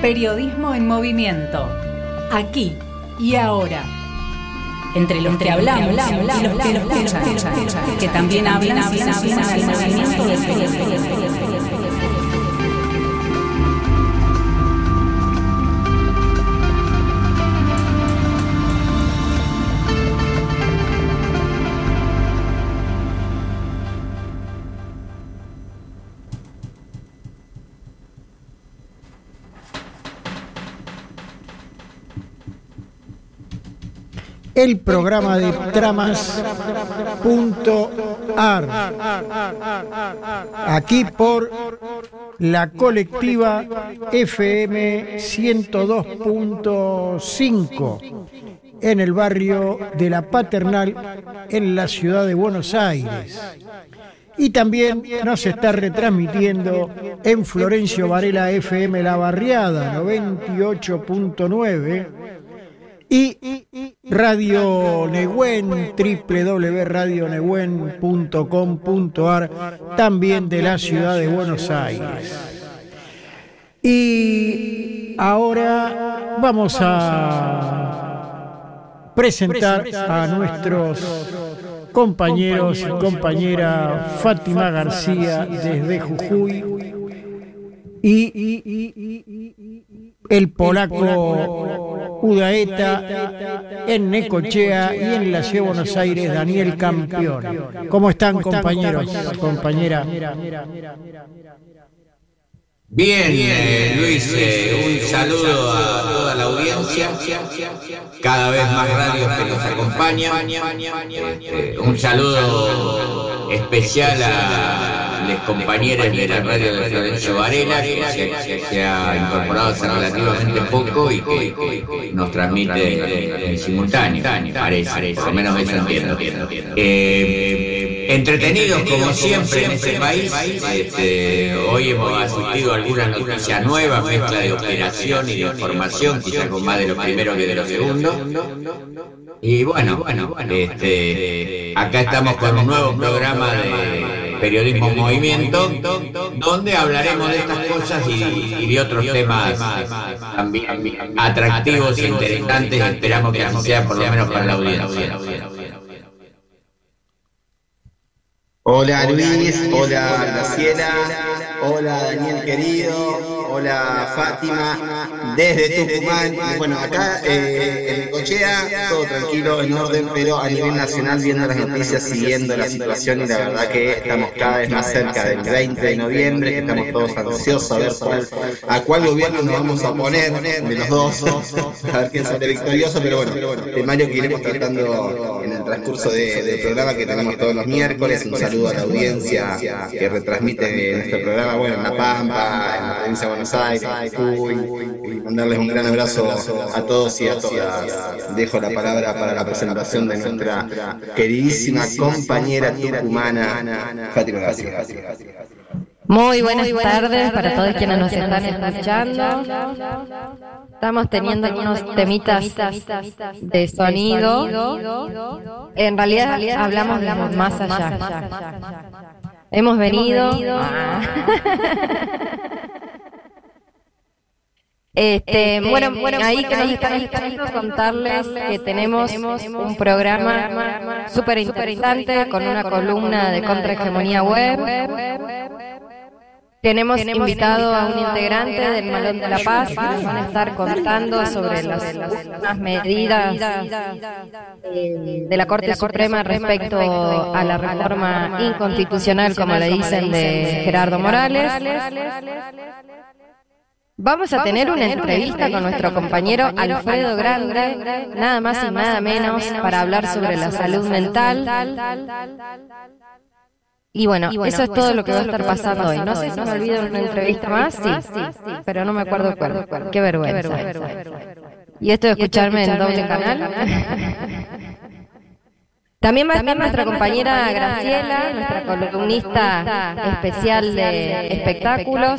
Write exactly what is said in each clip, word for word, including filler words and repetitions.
Periodismo en movimiento. Aquí y ahora. Entre los que hablamos y los que lo escuchan, que también hablan sin el movimiento del periodismo. El programa de tramas punto ar, aquí por la colectiva F M ciento dos punto cinco en el barrio de La Paternal en la ciudad de Buenos Aires. Y también nos está retransmitiendo en Florencio Varela F M La Barriada noventa y ocho punto nueve y Radio Nehuen, doble u doble u doble u punto radio nehuen punto com punto ar, también de la ciudad de Buenos Aires. Y ahora vamos a presentar a nuestros compañeros y compañera Fátima García desde Jujuy y el polaco Udaeta en Necochea y en la ciudad de Buenos Aires Daniel Campione. ¿Cómo están, compañeros, compañera? Bien, eh, Luis, eh, un saludo a toda la audiencia, cada vez más radios que nos acompañan, eh, un saludo especial a los compañeros de la radio de Florencio Varela, que se, que se ha incorporado hace relativamente poco y que nos transmite en simultáneo, parece, por lo menos eso entiendo. Eh, entretenidos como siempre en este país, este, hoy hemos asistido a algunas noticias nuevas, mezcla de operación y de información, quizás con más de lo primero que de lo segundo. Y bueno, bueno, este, acá estamos con un nuevo programa de Periodismo en Movimiento, donde hablaremos de estas cosas y, y de otros temas también atractivos e interesantes. Esperamos que así sea, por lo menos para la audiencia. Hola Luis, hola Graciela, hola Daniel querido, hola Fátima, desde Tucumán. Bueno, acá eh, en Necochea, todo tranquilo, en orden, pero a nivel nacional viendo las noticias, siguiendo la situación, y la verdad que estamos cada vez más cerca del veinte de noviembre, que estamos todos ansiosos a ver cuál, a cuál gobierno nos vamos a oponer de los dos, a ver quién sale victorioso, pero bueno, temario que iremos tratando en el transcurso de, del programa que tenemos todos los miércoles. Un saludo a la audiencia que retransmite nuestro programa, bueno, en La Pampa, en la provincia de Buenos Aires, Jujuy, y mandarles un gran abrazo a todos y a todas. Dejo la palabra para la presentación de nuestra queridísima compañera tucumana, Fátima García. Muy buenas tardes para todos quienes nos están escuchando. Estamos teniendo algunos temitas de sonido. En realidad hablamos de más allá. Hemos venido... Este, bueno, bueno, ahí que nos están escuchando, contarles que tenemos un programa súper interesante con una columna de contrahegemonía web. Tenemos invitado a un integrante del Malón de la Paz que nos van a estar contando sobre las últimas medidas de la Corte Suprema respecto a la reforma inconstitucional, como le dicen, de Gerardo Morales. Vamos a tener una entrevista con nuestro compañero Alfredo Grande, nada más y nada menos, para hablar sobre la salud mental. Y bueno, eso es todo lo que va a estar pasando hoy. No sé si me olvido una entrevista más, sí, sí, pero no me acuerdo cuál. Qué vergüenza. Y esto de escucharme en doble canal. También va a estar nuestra compañera Graciela, nuestra columnista especial de espectáculos.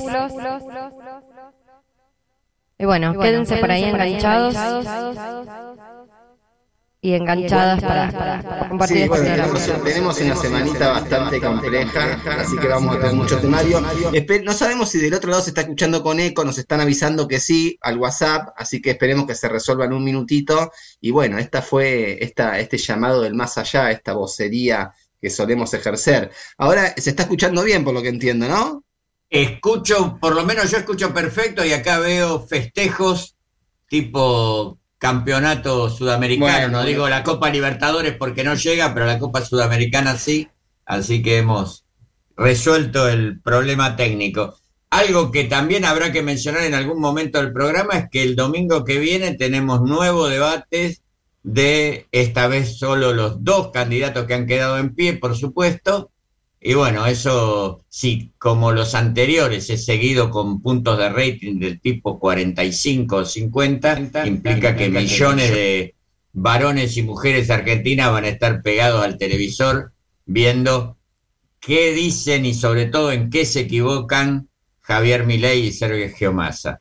Y bueno, quédense por ahí enganchados. y enganchadas para, para, para compartir Sí, este bueno, programa. tenemos, tenemos una semanita bastante compleja, así que vamos a tener mucho temario. Espe- no sabemos si del otro lado se está escuchando con eco, nos están avisando que sí al WhatsApp, así que esperemos que se resuelva en un minutito. Y bueno, esta fue esta, este llamado del más allá, esta vocería que solemos ejercer. Ahora se está escuchando bien, por lo que entiendo, ¿no? Escucho, por lo menos yo escucho perfecto y acá veo festejos tipo campeonato sudamericano, Bueno, no bueno. digo la Copa Libertadores porque no llega, pero la Copa Sudamericana sí, así que hemos resuelto el problema técnico. Algo que también habrá que mencionar en algún momento del programa es que el domingo que viene tenemos nuevos debates de esta vez solo los dos candidatos que han quedado en pie, por supuesto. Y bueno, eso sí, como los anteriores, es seguido con puntos de rating del tipo cuarenta y cinco o cincuenta, implica que millones de varones y mujeres argentinas van a estar pegados al televisor viendo qué dicen y sobre todo en qué se equivocan Javier Milei y Sergio Massa.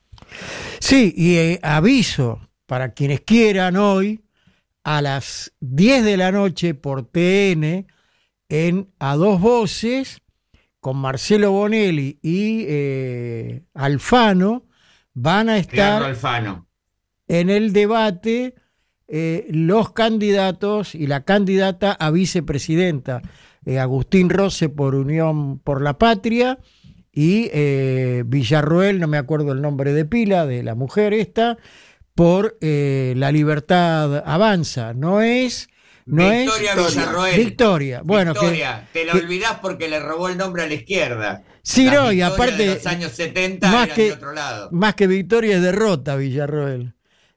Sí, y eh, aviso para quienes quieran hoy, a las diez de la noche por T N, en A Dos Voces, con Marcelo Bonelli y eh, Alfano, van a Ricardo estar Alfano. en el debate eh, los candidatos y la candidata a vicepresidenta, eh, Agustín Rose por Unión por la Patria y eh, Villarroel, no me acuerdo el nombre de pila de la mujer esta, por eh, La Libertad Avanza. No es... No Victoria es Villarroel. Victoria. Bueno, Victoria, que, te la que, olvidás porque le robó el nombre a la izquierda. Sí, Las no, y victorias aparte, de los años setenta más eran que, de otro lado. Más que victoria es derrota, Villarroel.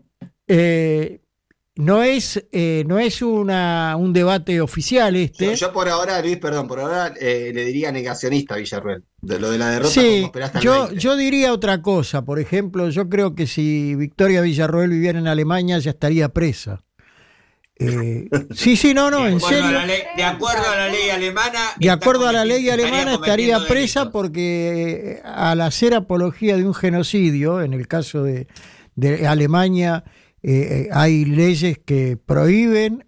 Eh, no es, eh, no es una, un debate oficial este. Yo, yo por ahora, Luis, perdón, por ahora eh, le diría negacionista a Villarroel. De lo de la derrota, Sí, como esperaste al yo, veinte. yo diría otra cosa. Por ejemplo, yo creo que si Victoria Villarroel viviera en Alemania ya estaría presa. Eh, sí, sí, no, no, de en acuerdo serio. A la ley, de acuerdo a la ley alemana. De acuerdo a la ley estaría alemana estaría cometiendo presa delitos. porque al hacer apología de un genocidio, en el caso de, de Alemania, eh, hay leyes que prohíben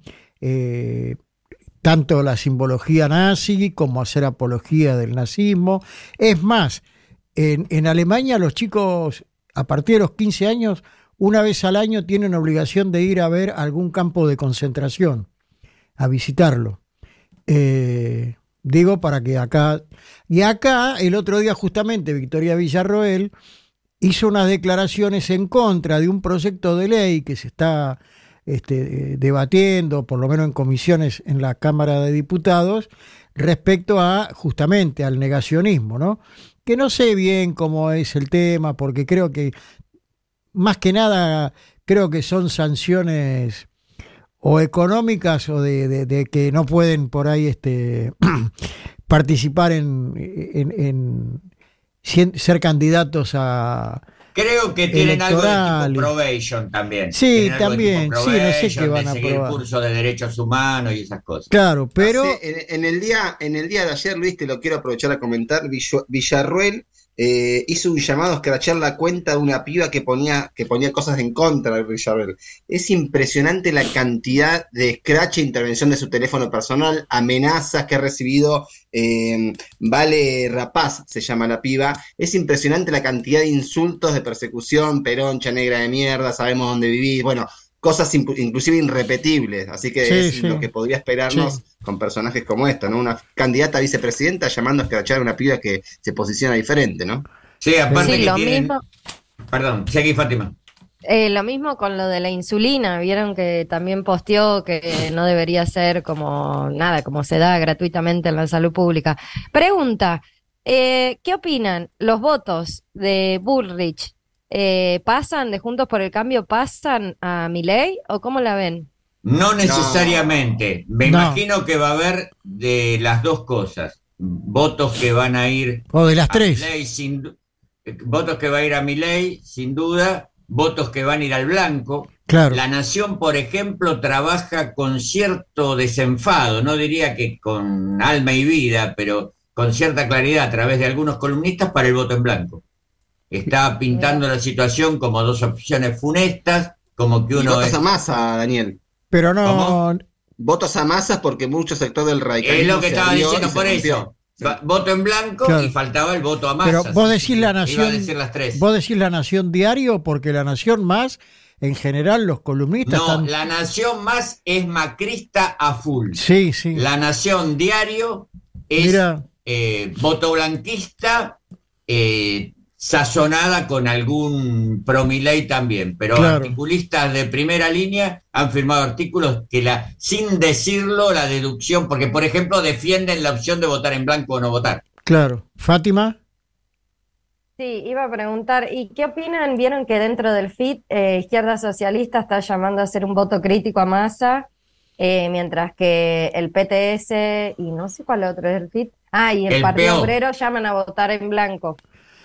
eh, tanto la simbología nazi como hacer apología del nazismo. Es más, en, en Alemania los chicos a partir de los quince años, una vez al año tienen obligación de ir a ver algún campo de concentración, a visitarlo. Eh, digo para que acá... Y acá, el otro día justamente, Victoria Villarroel hizo unas declaraciones en contra de un proyecto de ley que se está este, debatiendo, por lo menos en comisiones en la Cámara de Diputados, respecto a justamente al negacionismo, ¿no? Que no sé bien cómo es el tema, porque creo que más que nada, creo que son sanciones o económicas o de, de, de que no pueden por ahí este, participar en, en, en ser candidatos a Creo que tienen electoral. algo de tipo probation también. Sí, Tienen algo de también, tipo sí, no sé qué van de a seguir probar. curso de derechos humanos y esas cosas. Claro, pero... Hace- en, en el día, en el día de ayer, Luis, te lo quiero aprovechar a comentar, Villo- Villarroel eh, hizo un llamado a escrachar la cuenta de una piba que ponía, que ponía cosas en contra de Villarroel. Es impresionante la cantidad de scratch e intervención de su teléfono personal, amenazas que ha recibido, eh, Vale Rapaz se llama la piba. Es impresionante la cantidad de insultos, de persecución, peroncha, negra de mierda, sabemos dónde vivís, bueno, cosas imp- inclusive irrepetibles, así que Sí, es sí. lo que podría esperarnos Sí. con personajes como esta, ¿no? Una candidata a vicepresidenta llamando a escrachar a una piba que se posiciona diferente, ¿no? Sí, aparte Sí, que lo tienen... mismo. Perdón, seguí, Fátima. Eh, lo mismo con lo de la insulina, vieron que también posteó que no debería ser como nada, como se da gratuitamente en la salud pública. Pregunta, eh, ¿qué opinan? ¿Los votos de Bullrich eh, pasan, de Juntos por el Cambio, pasan a Milei o cómo la ven? No necesariamente. Me No. imagino que va a haber de las dos cosas. Votos que van a ir O de las a tres. Milei sin du- eh, votos que va a ir a Milei, sin duda, votos que van a ir al blanco. Claro. La Nación, por ejemplo, trabaja con cierto desenfado, no diría que con alma y vida, pero con cierta claridad a través de algunos columnistas para el voto en blanco. Está pintando la situación como dos opciones funestas, como que Y uno votas es... a Massa, Daniel. Pero no... ¿Cómo? Votos a masas porque mucho sector del radicalismo es lo que se estaba abrió diciendo y se por rompió. eso. Voto en blanco Claro. y faltaba el voto a masa. Pero vos Sí, decís sí, la iba a Nación, decir las tres. vos decís la Nación Diario, porque la Nación Más, en general, los columnistas No, están... la Nación Más es macrista a full. Sí, sí. La Nación Diario es Mira. eh, voto blanquista, eh, sazonada con algún promiley también, pero Claro. articulistas de primera línea han firmado artículos que la, sin decirlo, la deducción, porque por ejemplo defienden la opción de votar en blanco o no votar. Claro. Fátima. Sí, iba a preguntar, ¿y qué opinan? Vieron que dentro del F I T, eh, Izquierda Socialista está llamando a hacer un voto crítico a Massa, eh, mientras que el P T S y no sé cuál otro es el F I T, ah, y el, El Partido P O. Obrero llaman a votar en blanco.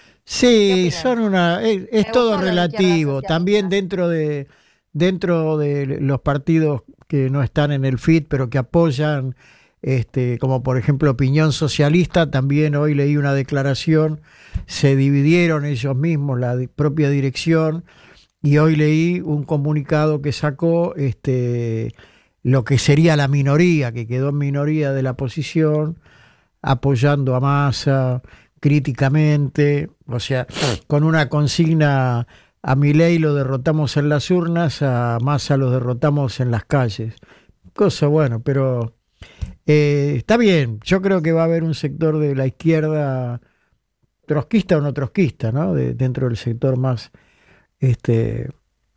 Sí, ¿Qué opinan? son una... Es, es Me todo gustó lo de Izquierda relativo. Socialista. También dentro de, dentro de los partidos que no están en el F I T, pero que apoyan, este, como por ejemplo Opinión Socialista, también hoy leí una declaración, se dividieron ellos mismos, la di- propia dirección, y hoy leí un comunicado que sacó este, lo que sería la minoría, que quedó en minoría de la posición, apoyando a Massa críticamente, o sea, con una consigna: a Milei lo derrotamos en las urnas, a Massa lo derrotamos en las calles. Cosa bueno, pero eh, está bien. Yo creo que va a haber un sector de la izquierda, trotskista o no trotskista, ¿no? De, dentro del sector más, este,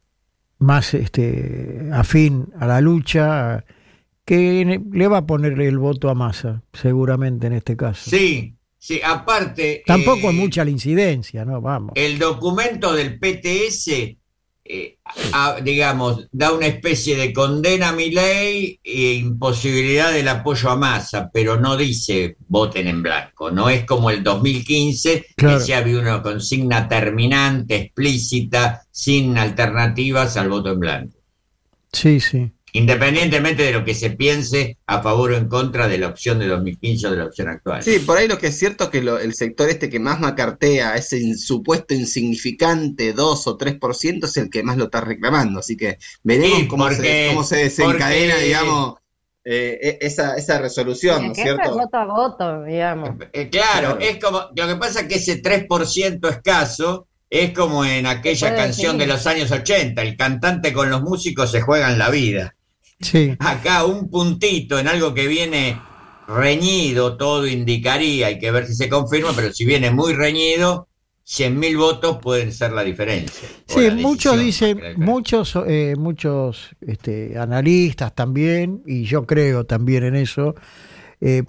más este, afín a la lucha, que le va a ponerle el voto a Massa, seguramente en este caso. Sí, sí, aparte... Tampoco eh, es mucha la incidencia, ¿no? Vamos. el documento del P T S, eh, a- digamos, da una especie de condena a Milei e imposibilidad del apoyo a Massa, pero no dice voten en blanco. No es como el dos mil quince, Claro. que sí había una consigna terminante, explícita, sin alternativas al voto en blanco. Sí, sí. Independientemente de lo que se piense a favor o en contra de la opción de dos mil quince o de la opción actual. Sí, por ahí lo que es cierto es que lo- el sector este que más macartea, ese in- supuesto insignificante dos o tres por ciento, es el que más lo está reclamando. Así que veremos Sí, cómo, porque- se, cómo se desencadena, porque- digamos, eh, e- esa, esa resolución, ¿no es Que esto es cierto? voto a voto, digamos. Eh, claro, Claro. es como, lo que pasa es que ese tres por ciento escaso es como en aquella puede canción definir. de los años ochenta, el cantante con los músicos se juegan la vida. Sí. Acá un puntito en algo que viene reñido, todo indicaría, hay que ver si se confirma, pero si viene muy reñido, cien mil votos pueden ser la diferencia. o Sí, la muchos decisión, dicen, más que la diferencia. muchos, eh, muchos este, analistas también, y yo creo también en eso, eh,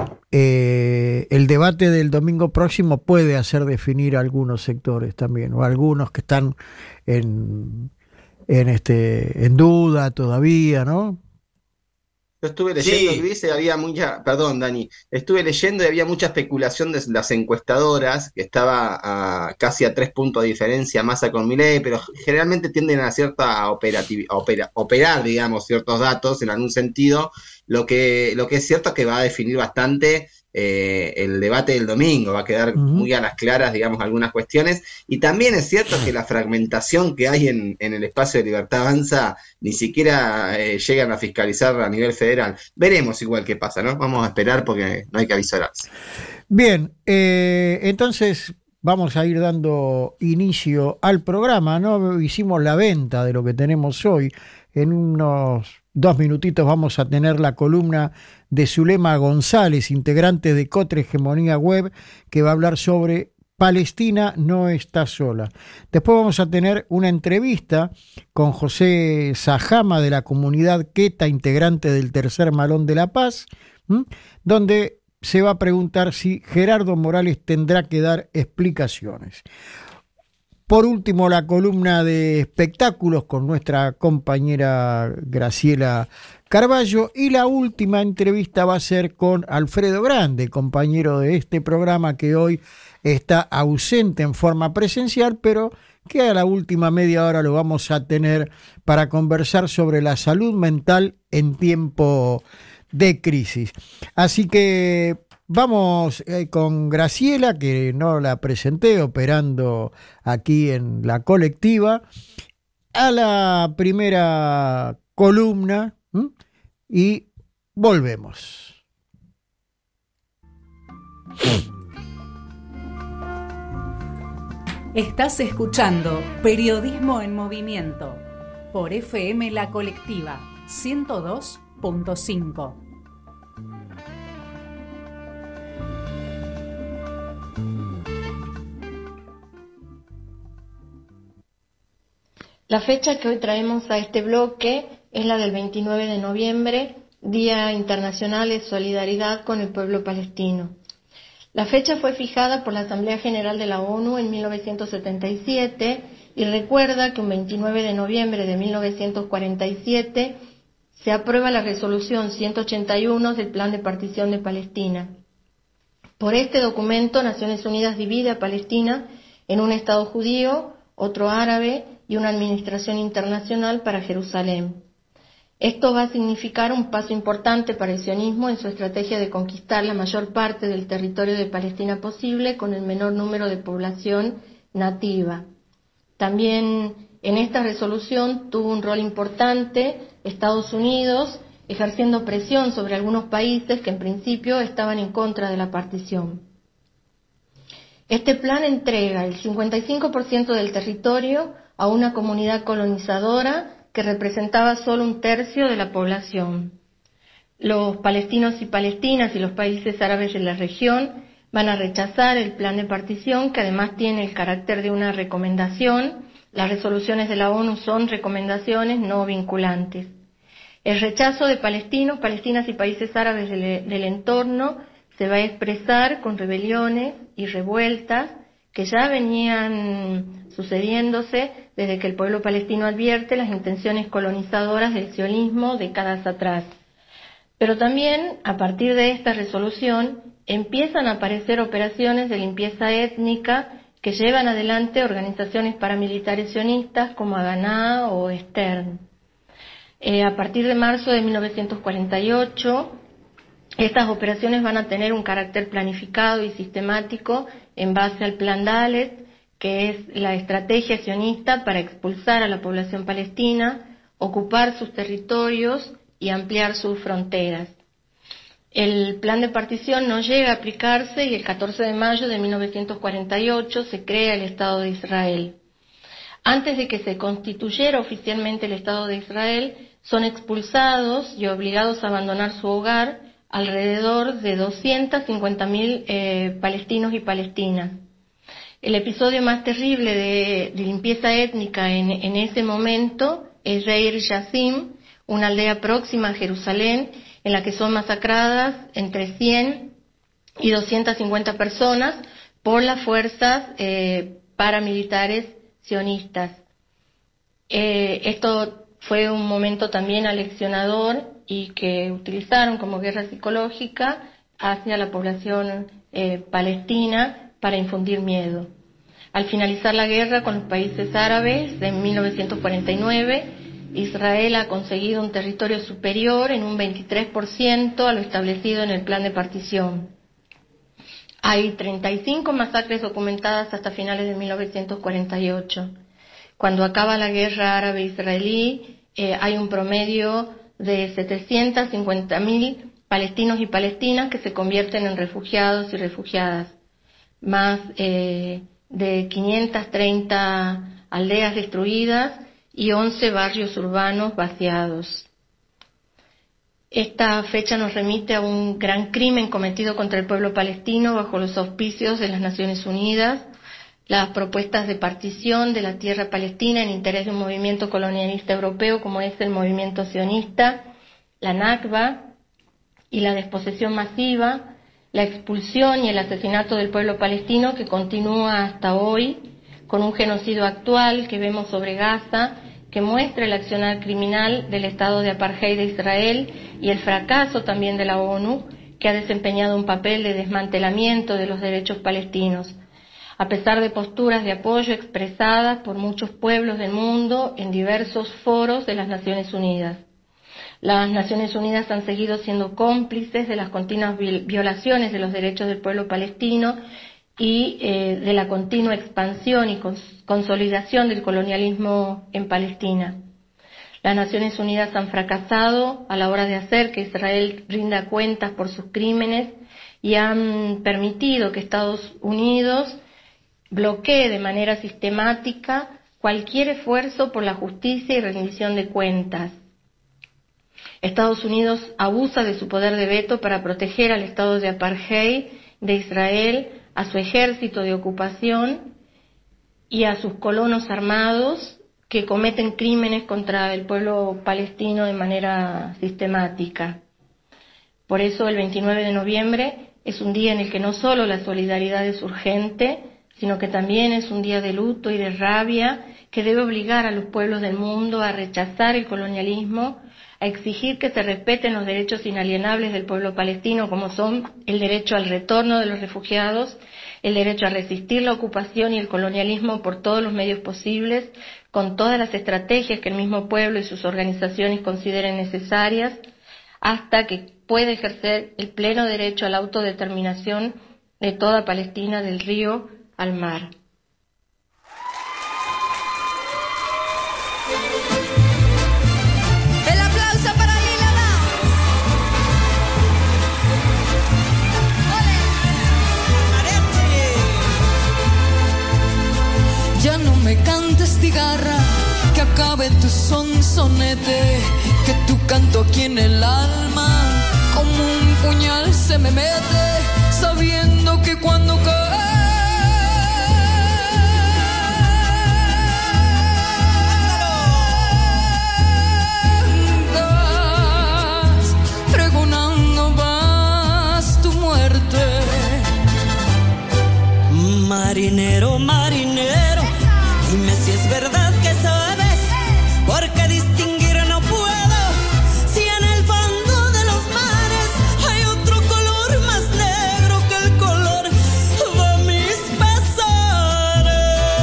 eh, el debate del domingo próximo puede hacer definir algunos sectores también, o algunos que están en, en, este, en duda todavía, ¿no? Yo estuve leyendo, Sí. Luis, y había mucha, perdón, Dani, estuve leyendo y había mucha especulación de las encuestadoras, que estaba a, casi a tres puntos de diferencia Massa con Milei, pero generalmente tienden a cierta operativi- a opera- operar, digamos, ciertos datos en algún sentido. Lo que, lo que es cierto es que va a definir bastante eh, el debate del domingo, va a quedar Ujú. muy a las claras, digamos, algunas cuestiones. Y también es cierto que la fragmentación que hay en, en el espacio de Libertad Avanza ni siquiera eh, llegan a fiscalizar a nivel federal. Veremos igual qué pasa, ¿no? Vamos a esperar porque no hay que avisarse. Bien, eh, entonces vamos a ir dando inicio al programa, ¿no? Hicimos la venta de lo que tenemos hoy. En unos dos minutitos vamos a tener la columna de Zulema González, integrante de Cotre Hegemonía Web, que va a hablar sobre Palestina no está sola. Después vamos a tener una entrevista con José Sajama de la comunidad Queta, integrante del Tercer Malón de la Paz, ¿m? donde se va a preguntar si Gerardo Morales tendrá que dar explicaciones. Por último, la columna de espectáculos con nuestra compañera Graciela Carballo, y la última entrevista va a ser con Alfredo Grande, compañero de este programa que hoy está ausente en forma presencial, pero que a la última media hora lo vamos a tener para conversar sobre la salud mental en tiempo de crisis. Así que vamos eh, con Graciela, que no la presenté, operando aquí en la colectiva, a la primera columna ¿Mm? Y volvemos. Estás escuchando Periodismo en Movimiento por F M La Colectiva ciento dos punto cinco. La fecha que hoy traemos a este bloque es la del veintinueve de noviembre, Día Internacional de Solidaridad con el Pueblo Palestino. La fecha fue fijada por la Asamblea General de la ONU en mil novecientos setenta y siete y recuerda que un veintinueve de noviembre de mil novecientos cuarenta y siete se aprueba la resolución ciento ochenta y uno del Plan de Partición de Palestina. Por este documento, Naciones Unidas divide a Palestina en un Estado judío, otro árabe y una administración internacional para Jerusalén. Esto va a significar un paso importante para el sionismo en su estrategia de conquistar la mayor parte del territorio de Palestina posible con el menor número de población nativa. También en esta resolución tuvo un rol importante Estados Unidos, ejerciendo presión sobre algunos países que en principio estaban en contra de la partición. Este plan entrega el cincuenta y cinco por ciento del territorio a una comunidad colonizadora que representaba solo un tercio de la población. Los palestinos y palestinas y los países árabes de la región van a rechazar el plan de partición, que además tiene el carácter de una recomendación. Las resoluciones de la ONU son recomendaciones no vinculantes. El rechazo de palestinos, palestinas y países árabes del, del entorno se va a expresar con rebeliones y revueltas que ya venían sucediéndose desde que el pueblo palestino advierte las intenciones colonizadoras del sionismo décadas atrás. Pero también, a partir de esta resolución, empiezan a aparecer operaciones de limpieza étnica que llevan adelante organizaciones paramilitares sionistas como Haganah o Stern. Eh, a partir de marzo de mil novecientos cuarenta y ocho, estas operaciones van a tener un carácter planificado y sistemático en base al Plan Dalet, que es la estrategia sionista para expulsar a la población palestina, ocupar sus territorios y ampliar sus fronteras. El plan de partición no llega a aplicarse y el catorce de mayo de mil novecientos cuarenta y ocho se crea el Estado de Israel. Antes de que se constituyera oficialmente el Estado de Israel, son expulsados y obligados a abandonar su hogar alrededor de doscientos cincuenta mil eh, palestinos y palestinas. El episodio más terrible de, de limpieza étnica en, en ese momento es Deir Yassim, una aldea próxima a Jerusalén, en la que son masacradas entre cien y doscientas cincuenta personas por las fuerzas eh, paramilitares sionistas. Eh, esto fue un momento también aleccionador y que utilizaron como guerra psicológica hacia la población eh, palestina para infundir miedo. Al finalizar la guerra con los países árabes en mil novecientos cuarenta y nueve, Israel ha conseguido un territorio superior en un veintitrés por ciento a lo establecido en el plan de partición. Hay treinta y cinco masacres documentadas hasta finales de mil novecientos cuarenta y ocho. Cuando acaba la guerra árabe-israelí, eh, hay un promedio de setecientos cincuenta mil palestinos y palestinas que se convierten en refugiados y refugiadas, más eh, de quinientas treinta aldeas destruidas y once barrios urbanos vaciados. Esta fecha nos remite a un gran crimen cometido contra el pueblo palestino bajo los auspicios de las Naciones Unidas, las propuestas de partición de la tierra palestina en interés de un movimiento colonialista europeo como es el movimiento sionista, la Nakba y la desposesión masiva, la expulsión y el asesinato del pueblo palestino que continúa hasta hoy, con un genocidio actual que vemos sobre Gaza, que muestra el accionar criminal del Estado de Apartheid de Israel y el fracaso también de la ONU, que ha desempeñado un papel de desmantelamiento de los derechos palestinos, a pesar de posturas de apoyo expresadas por muchos pueblos del mundo en diversos foros de las Naciones Unidas. Las Naciones Unidas han seguido siendo cómplices de las continuas violaciones de los derechos del pueblo palestino y eh, de la continua expansión y cons- consolidación del colonialismo en Palestina. Las Naciones Unidas han fracasado a la hora de hacer que Israel rinda cuentas por sus crímenes y han permitido que Estados Unidos bloquee de manera sistemática cualquier esfuerzo por la justicia y rendición de cuentas. Estados Unidos abusa de su poder de veto para proteger al estado de apartheid de Israel, a su ejército de ocupación y a sus colonos armados que cometen crímenes contra el pueblo palestino de manera sistemática. Por eso el veintinueve de noviembre es un día en el que no solo la solidaridad es urgente, sino que también es un día de luto y de rabia que debe obligar a los pueblos del mundo a rechazar el colonialismo, a exigir que se respeten los derechos inalienables del pueblo palestino, como son el derecho al retorno de los refugiados, el derecho a resistir la ocupación y el colonialismo por todos los medios posibles, con todas las estrategias que el mismo pueblo y sus organizaciones consideren necesarias, hasta que pueda ejercer el pleno derecho a la autodeterminación de toda Palestina del río al mar. El aplauso para Lila Downs. Ya no me cantes cigarra, que acabe tu sonsonete, que tu canto aquí en el alma como un puñal se me mete, sabiendo que cuando cantas, pregonando vas tu muerte. Marinero, marinero, dime si es verdad que sabes, porque distinguir no puedo, si en el fondo de los mares hay otro color más negro que el color de mis pesares.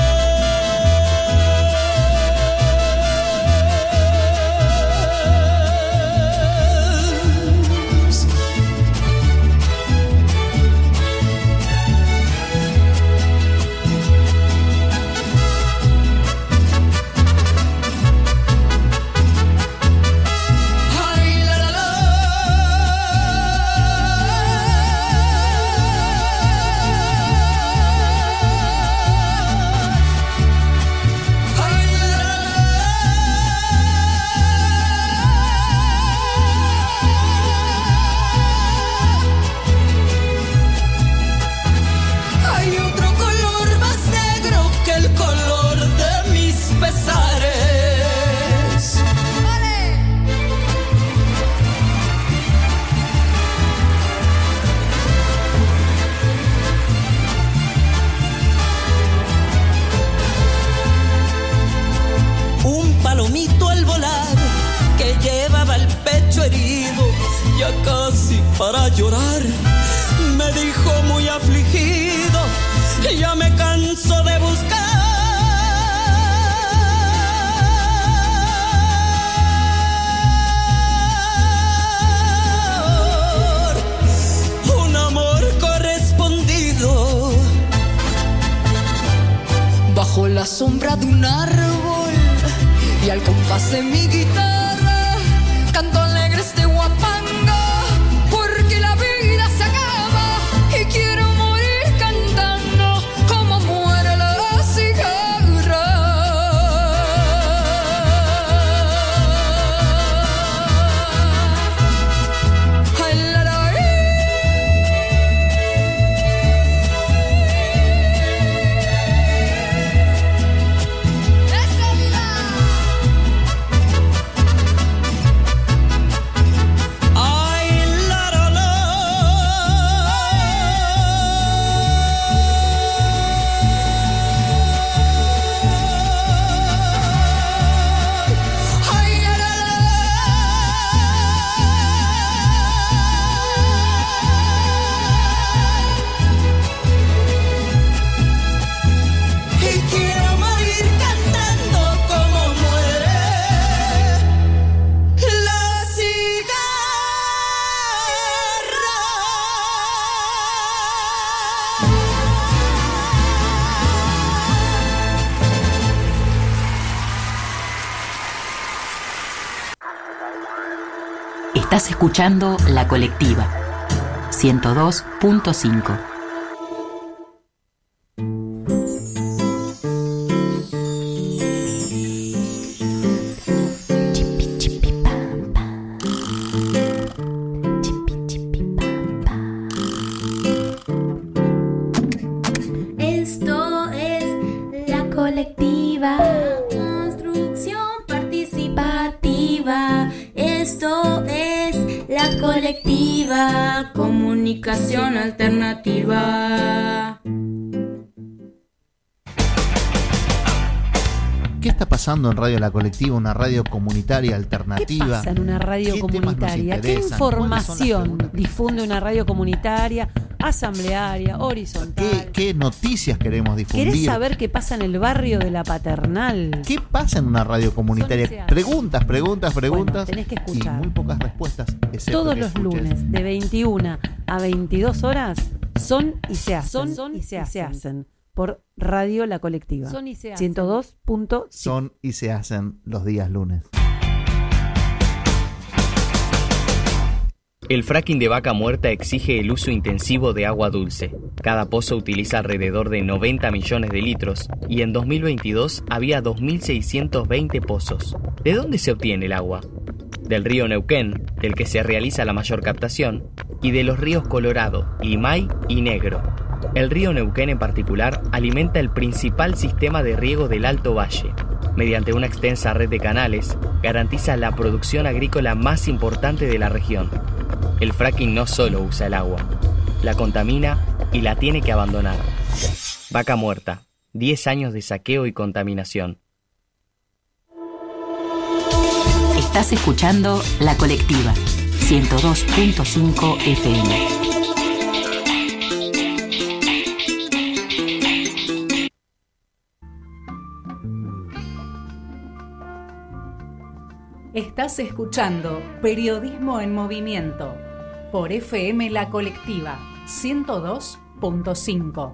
Hay otro color más negro que el color de mis pesares. Un palomito al volar que llevaba el pecho herido, ya casi para llorar, me dijo muy afligido, ya me canso de buscar un amor correspondido. Bajo la sombra de un árbol y al compás de mi guitarra canto alegre este guapanga, porque la vida se acaba y quiero morir cantando como muere la cigarra. Ay, la, la, Estás escuchando La Colectiva, ciento dos punto cinco. Esto es La Colectiva, construcción participativa. Esto es La Colectiva, comunicación alternativa. ¿Qué está pasando en Radio La Colectiva, una radio comunitaria alternativa? ¿Qué pasa en una radio ¿Qué comunitaria? ¿Qué información difunde una radio comunitaria, asamblearia, horizontal? ¿Qué, qué noticias queremos difundir? ¿Querés saber qué pasa en el barrio de La Paternal? ¿Qué pasa en una radio comunitaria? Preguntas, preguntas, preguntas. Bueno, tenés que escuchar. Y muy pocas respuestas. Todos los lunes de veintiuna a veintidós horas son y se hacen. Son, son y se hacen. hacen. Por Radio La Colectiva. Son y se hacen. ciento dos punto cinco. Son y se hacen los días lunes. El fracking de Vaca Muerta exige el uso intensivo de agua dulce. Cada pozo utiliza alrededor de noventa millones de litros y en dos mil veintidós había dos mil seiscientos veinte pozos. ¿De dónde se obtiene el agua? Del río Neuquén, del que se realiza la mayor captación, y de los ríos Colorado, Limay y Negro. El río Neuquén en particular alimenta el principal sistema de riego del Alto Valle. Mediante una extensa red de canales, garantiza la producción agrícola más importante de la región. El fracking no solo usa el agua, la contamina y la tiene que abandonar. Vaca Muerta, diez años de saqueo y contaminación. Estás escuchando La Colectiva, ciento dos punto cinco F M. Estás escuchando Periodismo en Movimiento por F M La Colectiva ciento dos punto cinco.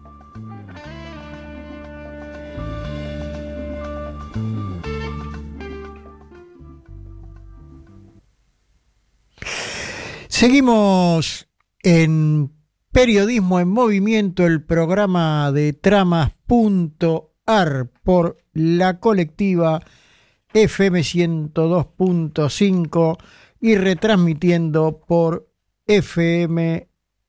Seguimos en Periodismo en Movimiento, el programa de tramas.ar por La Colectiva F M ciento dos punto cinco y retransmitiendo por F M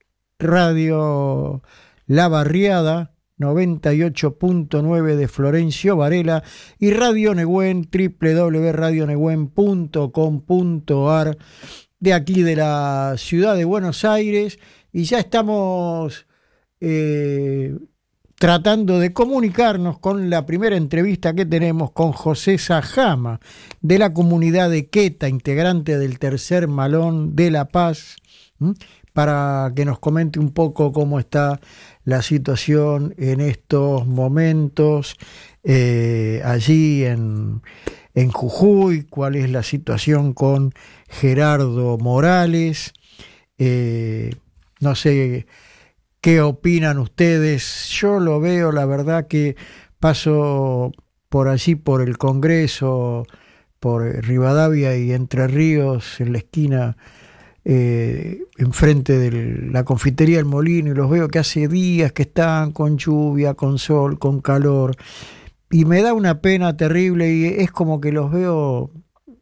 Radio La Barriada noventa y ocho punto nueve de Florencio Varela y Radio Nehuen, doble u doble u doble u punto radio nehuen punto com punto ar de aquí de la ciudad de Buenos Aires, y ya estamos eh, tratando de comunicarnos con la primera entrevista que tenemos con José Sajama, de la comunidad de Queta, integrante del Tercer Malón de La Paz, ¿m? para que nos comente un poco cómo está la situación en estos momentos eh, allí en, en Jujuy, cuál es la situación con Gerardo Morales. Eh, no sé qué opinan ustedes. Yo lo veo, la verdad que paso por allí, por el Congreso, por Rivadavia y Entre Ríos, en la esquina, eh, enfrente de la confitería del Molino, y los veo que hace días que están con lluvia, con sol, con calor, y me da una pena terrible, y es como que los veo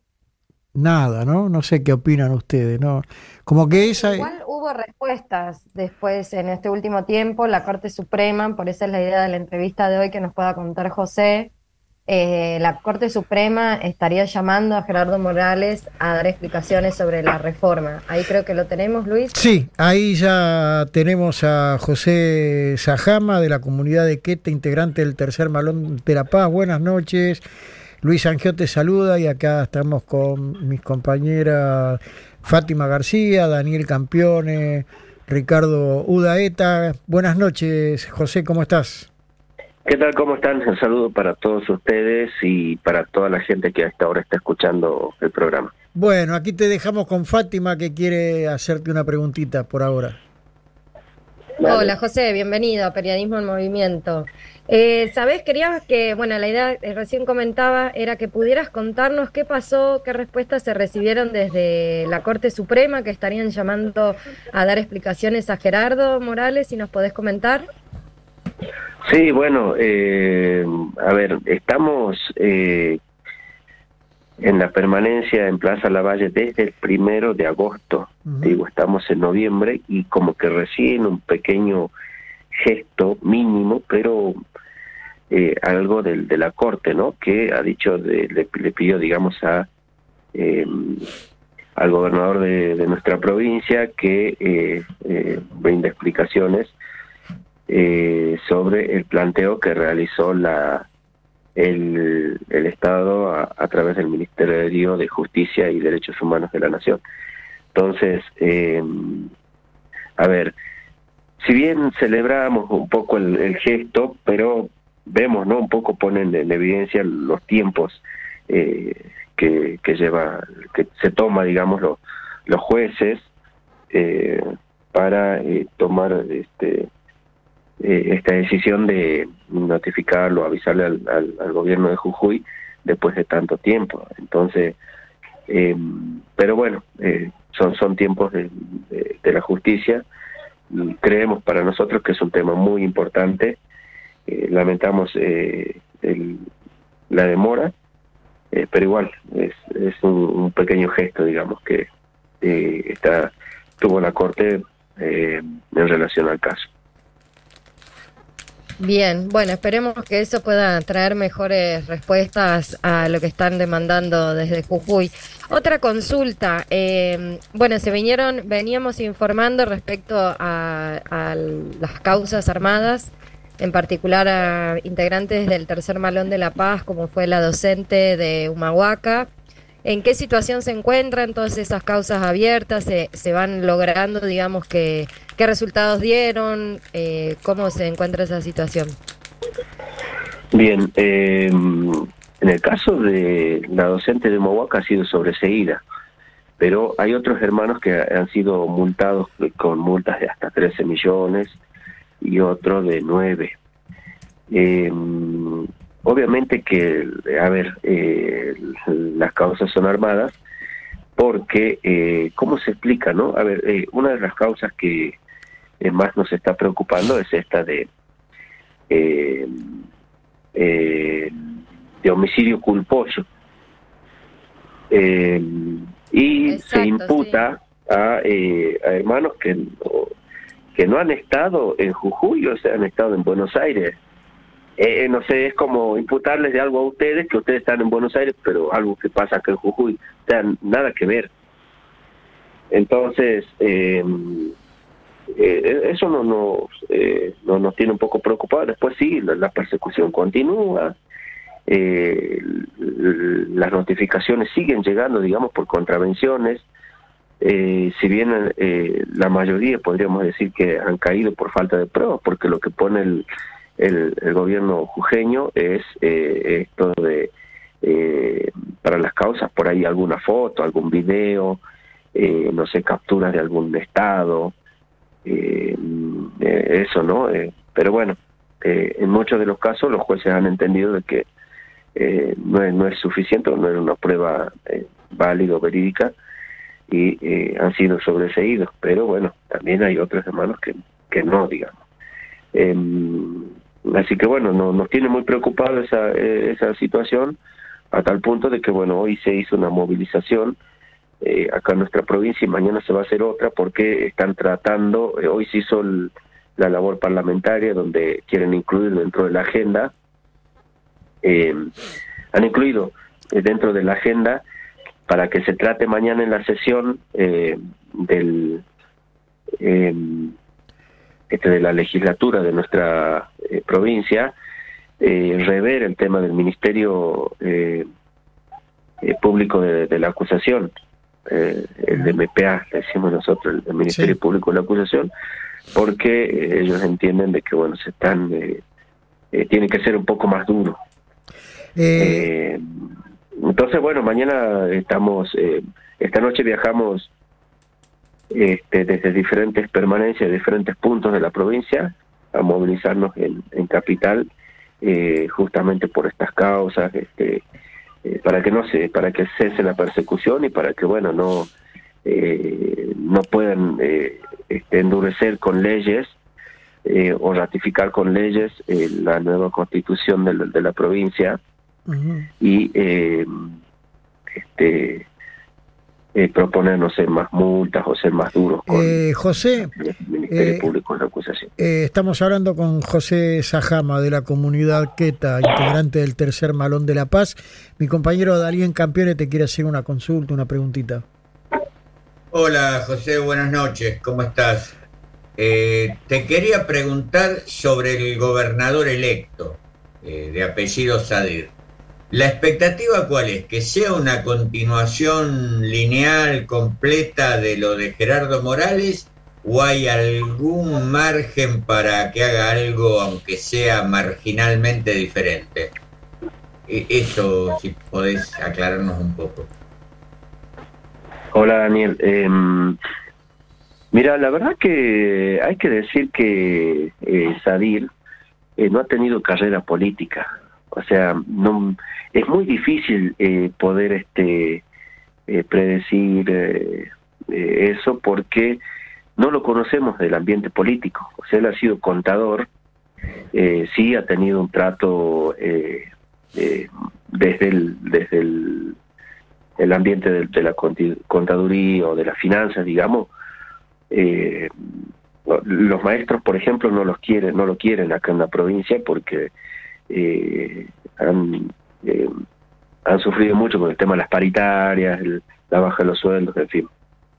nada, ¿no? No sé qué opinan ustedes, ¿no? Como que esa... Igual hubo respuestas después en este último tiempo, la Corte Suprema, por eso es la idea de la entrevista de hoy que nos pueda contar José. Eh, la Corte Suprema estaría llamando a Gerardo Morales a dar explicaciones sobre la reforma. Ahí creo que lo tenemos, Luis. Sí, ahí ya tenemos a José Sajama, de la comunidad de Queta, integrante del Tercer Malón de La Paz. Buenas noches. Luis Angio te saluda, y acá estamos con mis compañeras Fátima García, Daniel Campione, Ricardo Udaeta. Buenas noches, José, ¿cómo estás? ¿Qué tal? ¿Cómo están? Un saludo para todos ustedes y para toda la gente que hasta ahora está escuchando el programa. Bueno, aquí te dejamos con Fátima, que quiere hacerte una preguntita por ahora. Dale. Hola José, bienvenido a Periodismo en Movimiento. Eh, ¿Sabés? Querías que, bueno, la idea, eh, recién comentaba, era que pudieras contarnos qué pasó, qué respuestas se recibieron desde la Corte Suprema, que estarían llamando a dar explicaciones a Gerardo Morales, si nos podés comentar. Sí, bueno, eh, a ver, estamos eh, en la permanencia en Plaza Lavalle desde el primero de agosto. Uh-huh. Digo, estamos en noviembre y como que recién un pequeño gesto mínimo, pero eh, algo de, de la Corte, ¿no? Que ha dicho, de, le, le pidió, digamos, a eh, al gobernador de, de nuestra provincia que eh, eh, brinde explicaciones eh, sobre el planteo que realizó la el, el Estado a, a través del Ministerio de Justicia y Derechos Humanos de la Nación. Entonces, eh, a ver, si bien celebramos un poco el, el gesto, pero vemos, ¿no? Un poco ponen en evidencia los tiempos eh, que, que lleva, que se toma, digamos, lo, los jueces eh, para eh, tomar este eh, esta decisión de notificarlo, avisarle al, al, al gobierno de Jujuy después de tanto tiempo. Entonces, eh, pero bueno, eh, son son tiempos de, de, de la justicia. Y creemos para nosotros que es un tema muy importante. Eh, lamentamos eh, el, la demora, eh, pero igual es, es un, un pequeño gesto, digamos, que eh, está tuvo la Corte eh, en relación al caso. Bien, bueno, esperemos que eso pueda traer mejores respuestas a lo que están demandando desde Jujuy. Otra consulta, eh, bueno, se vinieron, veníamos informando respecto a, a las causas armadas, en particular a integrantes del Tercer Malón de La Paz, como fue la docente de Humahuaca. ¿En qué situación se encuentran todas esas causas abiertas? ¿Se, se van logrando, digamos, que, qué resultados dieron? Eh, ¿Cómo se encuentra esa situación? Bien, eh, en el caso de la docente de Humahuaca ha sido sobreseída, pero hay otros hermanos que han sido multados con multas de hasta trece millones y otro de nueve. Eh, Obviamente que, a ver, eh, las causas son armadas porque, eh, ¿cómo se explica, no? A ver, eh, una de las causas que eh, más nos está preocupando es esta de eh, eh, de homicidio culposo. Eh, y Exacto, se imputa sí. a, eh, a hermanos que no, que no han estado en Jujuy, o sea, han estado en Buenos Aires. Eh, no sé, es como imputarles de algo a ustedes, que ustedes están en Buenos Aires, pero algo que pasa acá en Jujuy, o sea, nada que ver. Entonces, eh, eh, eso no nos, eh, no nos tiene un poco preocupados. Después sí, la, la persecución continúa, eh, las notificaciones siguen llegando, digamos, por contravenciones, eh, si bien eh, la mayoría podríamos decir que han caído por falta de pruebas, porque lo que pone el El, el gobierno jujeño es eh, esto de eh, para las causas, por ahí alguna foto, algún video, eh, no sé, capturas de algún estado, eh, eh, eso, ¿no? Eh, pero bueno, eh, en muchos de los casos los jueces han entendido de que eh, no, es, no es suficiente, no es una prueba eh, válida o verídica, y eh, han sido sobreseídos, pero bueno, también hay otros hermanos que, que no, digamos. Eh, Así que bueno, no, nos tiene muy preocupado esa, esa situación, a tal punto de que bueno, hoy se hizo una movilización eh, acá en nuestra provincia y mañana se va a hacer otra porque están tratando, eh, hoy se hizo el, la labor parlamentaria donde quieren incluir dentro de la agenda, eh, han incluido eh, dentro de la agenda para que se trate mañana en la sesión eh, del... Eh, Este, de la legislatura de nuestra eh, provincia, eh, rever el tema del Ministerio eh, eh, Público de, de la Acusación, eh, el M P A, le decimos nosotros, el, el Ministerio sí. Público de la Acusación, porque eh, ellos entienden de que, bueno, se están, eh, eh, tiene que ser un poco más duro. Eh... Eh, entonces, bueno, mañana estamos, eh, esta noche viajamos este, desde diferentes permanencias, diferentes puntos de la provincia, a movilizarnos en, en Capital, eh, justamente por estas causas, este, eh, para que no se, para que cese la persecución y para que, bueno, no, eh, no puedan eh, este, endurecer con leyes eh, o ratificar con leyes eh, la nueva constitución de la, de la provincia. Uh-huh. Y eh, este eh, proponer, no sé, más multas o ser más duros con eh, José, el Ministerio eh, Público de la acusación. Eh, estamos hablando con José Sajama, de la comunidad Queta, integrante del Tercer Malón de la Paz. Mi compañero Dalién Campione te quiere hacer una consulta, una preguntita. Hola José, buenas noches, ¿cómo estás? Eh, te quería preguntar sobre el gobernador electo, eh, de apellido Sadir. ¿La expectativa cuál es? ¿Que sea una continuación lineal, completa de lo de Gerardo Morales? ¿O hay algún margen para que haga algo, aunque sea marginalmente diferente? Eso, si podés aclararnos un poco. Hola Daniel. Eh, mira, la verdad que hay que decir que eh, Sadir eh, no ha tenido carrera política. O sea, no es muy difícil eh, poder este eh, predecir eh, eh, eso porque no lo conocemos del ambiente político. O sea, él ha sido contador, eh, sí ha tenido un trato eh, eh, desde el desde el, el ambiente de, de la contaduría o de las finanzas, digamos. Eh, los maestros, por ejemplo, no los quieren, no lo quieren acá en la provincia porque Eh, han, eh, han sufrido mucho con el tema de las paritarias, el, la baja de los sueldos, en fin.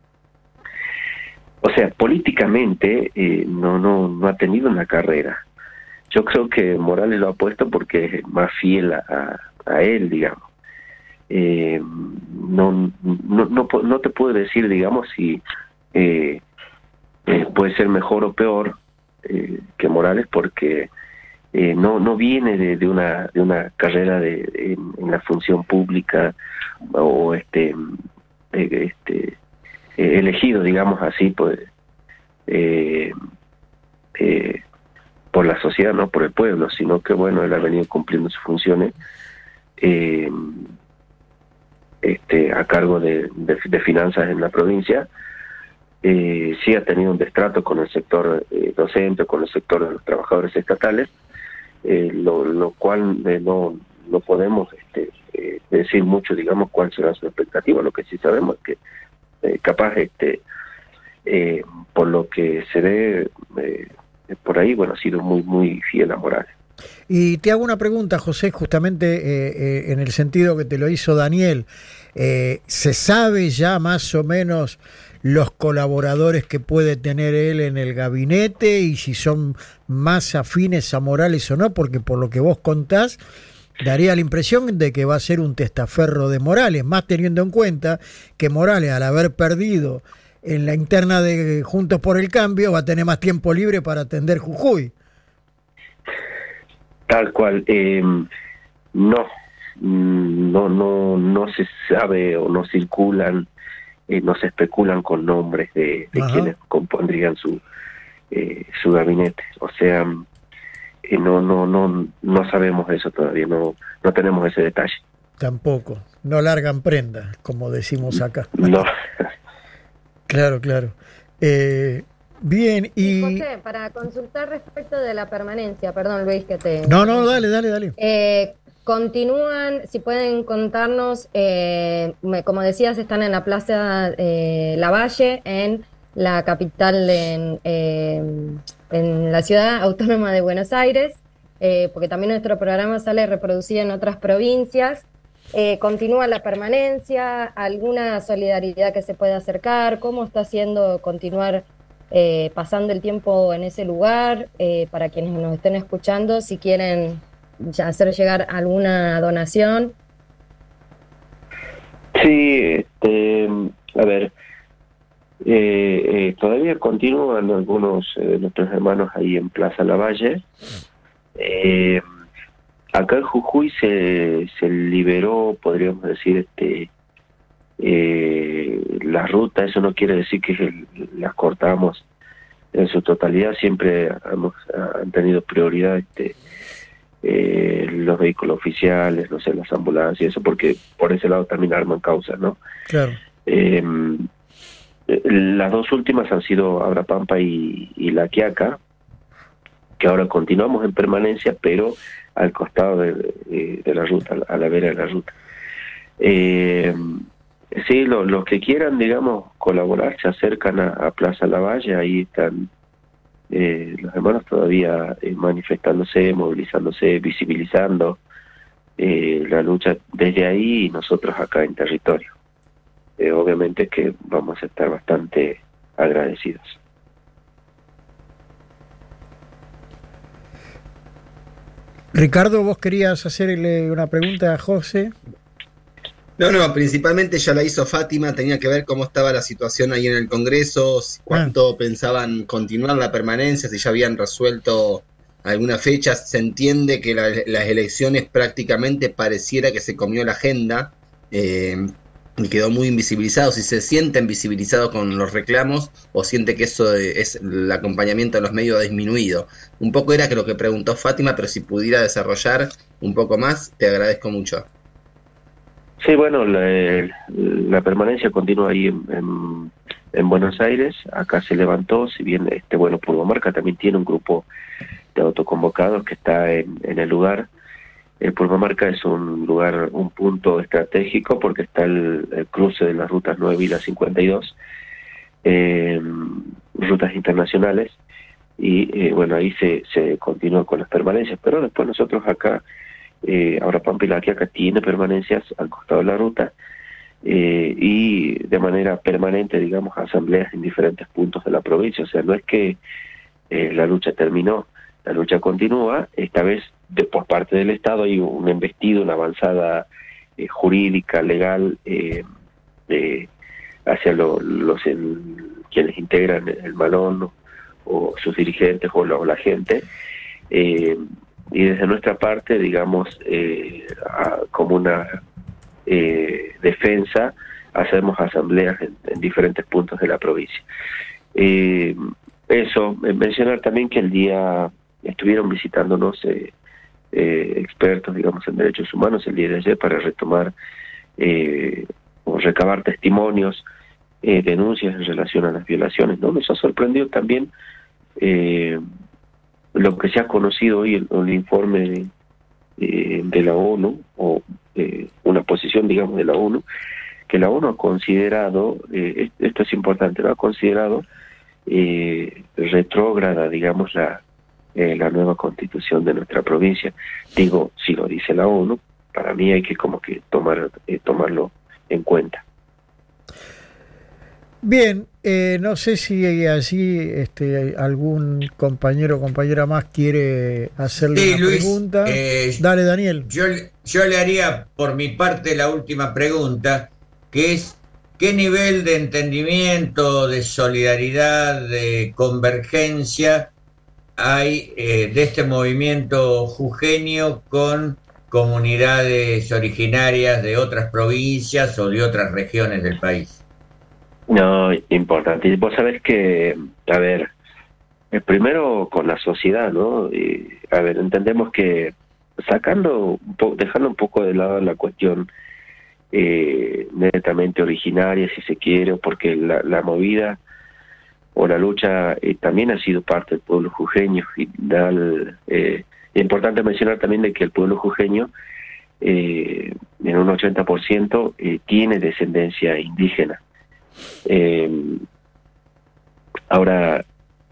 O sea, políticamente eh, no, no, no ha tenido una carrera. Yo creo que Morales lo ha puesto porque es más fiel a, a él, digamos. Eh, no, no, no, no te puedo decir, digamos, si eh, eh, puede ser mejor o peor eh, que Morales porque Eh, no no viene de, de una de una carrera de, de en, en la función pública o este eh, este eh, elegido, digamos así, pues eh, eh, por la sociedad, no por el pueblo, sino que bueno, él ha venido cumpliendo sus funciones eh, este a cargo de, de, de finanzas en la provincia. Eh, sí ha tenido un destrato con el sector eh, docente, con el sector de los trabajadores estatales. Eh, lo, lo cual eh, no no podemos este, eh, decir mucho, digamos, cuál será su expectativa. Lo que sí sabemos es que eh, capaz este eh, por lo que se ve eh, por ahí, bueno, ha sido muy muy fiel a Morales. Y te hago una pregunta, José, justamente eh, eh, en el sentido que te lo hizo Daniel. Eh, ¿se sabe ya más o menos los colaboradores que puede tener él en el gabinete y si son más afines a Morales o no? Porque por lo que vos contás, daría la impresión de que va a ser un testaferro de Morales, más teniendo en cuenta que Morales, al haber perdido en la interna de Juntos por el Cambio, va a tener más tiempo libre para atender Jujuy. Tal cual. Eh, no, no, no, no se sabe o no circulan, eh, no se especulan con nombres de, de quienes compondrían su eh, su gabinete. O sea, eh, no, no, no, no sabemos eso todavía. No, no tenemos ese detalle. Tampoco. No largan prenda, como decimos acá. No. Claro, claro. Eh, bien, y... José, para consultar respecto de la permanencia, perdón Luis que te... No, no, dale, dale, dale. Eh, continúan, si pueden contarnos, eh, como decías, están en la Plaza eh, Lavalle, en la capital, en, eh, en la ciudad autónoma de Buenos Aires, eh, porque también nuestro programa sale reproducido en otras provincias. Eh, ¿Continúa la permanencia? ¿Alguna solidaridad que se pueda acercar? ¿Cómo está haciendo continuar eh, pasando el tiempo en ese lugar? Eh, para quienes nos estén escuchando, si quieren ya hacer llegar alguna donación. Sí, este, a ver, eh, eh, todavía continúan algunos eh, de nuestros hermanos ahí en Plaza Lavalle. Eh, Acá en Jujuy se, se liberó, podríamos decir, este eh, la ruta, eso no quiere decir que el, las cortamos en su totalidad, siempre hemos, han tenido prioridad este, eh, los vehículos oficiales, no sé, las ambulancias, eso porque por ese lado también arman causas, ¿no? Claro. Eh, las dos últimas han sido Abrapampa y, y La Quiaca, que ahora continuamos en permanencia, pero al costado de, de, de la ruta, a la vera de la ruta. Eh, sí, lo, los que quieran, digamos, colaborar, se acercan a, a Plaza Lavalle, ahí están eh, los hermanos todavía eh, manifestándose, movilizándose, visibilizando eh, la lucha desde ahí y nosotros acá en territorio. Eh, obviamente que vamos a estar bastante agradecidos. Ricardo, vos querías hacerle una pregunta a José. No, no, principalmente ya la hizo Fátima, tenía que ver cómo estaba la situación ahí en el Congreso, cuánto ah. pensaban continuar la permanencia, si ya habían resuelto alguna fecha. Se entiende que la, las elecciones prácticamente pareciera que se comió la agenda, eh, y quedó muy invisibilizado. Si se sienten visibilizados con los reclamos o siente que eso es el acompañamiento de los medios ha disminuido. Un poco era que lo que preguntó Fátima, pero si pudiera desarrollar un poco más, te agradezco mucho. Sí, bueno, la, la permanencia continúa ahí en, en, en Buenos Aires. Acá se levantó, si bien este bueno Purmamarca también tiene un grupo de autoconvocados que está en, en el lugar. El Purmamarca es un lugar, un punto estratégico porque está el, el cruce de las rutas nueve y la cincuenta y dos, eh, rutas internacionales, y eh, bueno, ahí se, se continúa con las permanencias, pero después nosotros acá, eh, Abrapampa y La Quiaca tiene permanencias al costado de la ruta, eh, y de manera permanente, digamos, asambleas en diferentes puntos de la provincia. O sea, no es que eh, la lucha terminó, la lucha continúa. Esta vez de, por parte del Estado hay un embestido, una avanzada eh, jurídica, legal, eh, eh, hacia lo, los el, quienes integran el Malón o, o sus dirigentes o la, o la gente, eh, y desde nuestra parte, digamos, eh, a, como una eh, defensa, hacemos asambleas en, en diferentes puntos de la provincia. Eh, eso, mencionar también que el día estuvieron visitándonos eh, eh, expertos, digamos, en derechos humanos el día de ayer para retomar eh, o recabar testimonios, eh, denuncias en relación a las violaciones, ¿no? Nos ha sorprendido también eh, lo que se ha conocido hoy, el, el informe eh, de la ONU, o eh, una posición, digamos, de la ONU, que la ONU ha considerado, eh, esto es importante, ¿no? Ha considerado eh, retrógrada, digamos, la Eh, la nueva constitución de nuestra provincia. Digo, si lo dice la ONU, para mí hay que como que tomar eh, tomarlo en cuenta. Bien, eh, no sé si así este, algún compañero o compañera más quiere hacerle sí, una Luis, pregunta. Eh, Dale, Daniel. Yo, yo le haría por mi parte la última pregunta, que es ¿qué nivel de entendimiento, de solidaridad, de convergencia hay eh, de este movimiento jujeño con comunidades originarias de otras provincias o de otras regiones del país? No, importante. Vos sabés que, a ver, eh, primero con la sociedad, ¿no? Y, a ver, entendemos que sacando, un po- dejando un poco de lado la cuestión eh, netamente originaria, si se quiere, porque la, la movida o la lucha eh, también ha sido parte del pueblo jujeño, y da el, eh, es importante mencionar también de que el pueblo jujeño eh, en un ochenta por ciento eh, tiene descendencia indígena. Eh, ahora,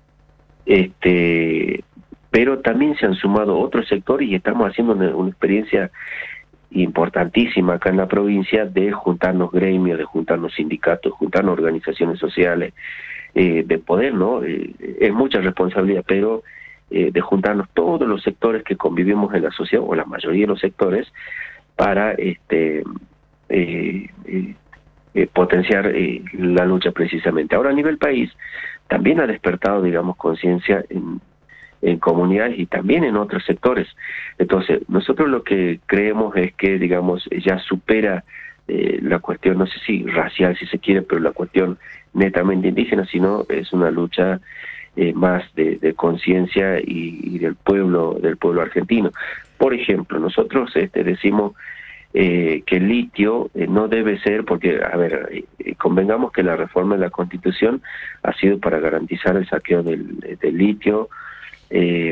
este, pero también se han sumado otros sectores y estamos haciendo una, una experiencia importantísima acá en la provincia de juntarnos gremios, de juntarnos sindicatos, juntarnos organizaciones sociales, eh, de poder, ¿no? Eh, es mucha responsabilidad, pero eh, de juntarnos todos los sectores que convivimos en la sociedad, o la mayoría de los sectores, para este eh, eh, eh, potenciar eh, la lucha precisamente. Ahora, a nivel país, también ha despertado, digamos, conciencia en, en comunidades y también en otros sectores. Entonces, nosotros lo que creemos es que, digamos, ya supera eh, la cuestión, no sé si racial si se quiere, pero la cuestión netamente indígena, sino es una lucha eh, más de, de conciencia y, y del pueblo del pueblo argentino. Por ejemplo, nosotros este, decimos eh, que el litio eh, no debe ser, porque, a ver, eh, convengamos que la reforma de la Constitución ha sido para garantizar el saqueo del, del litio, eh,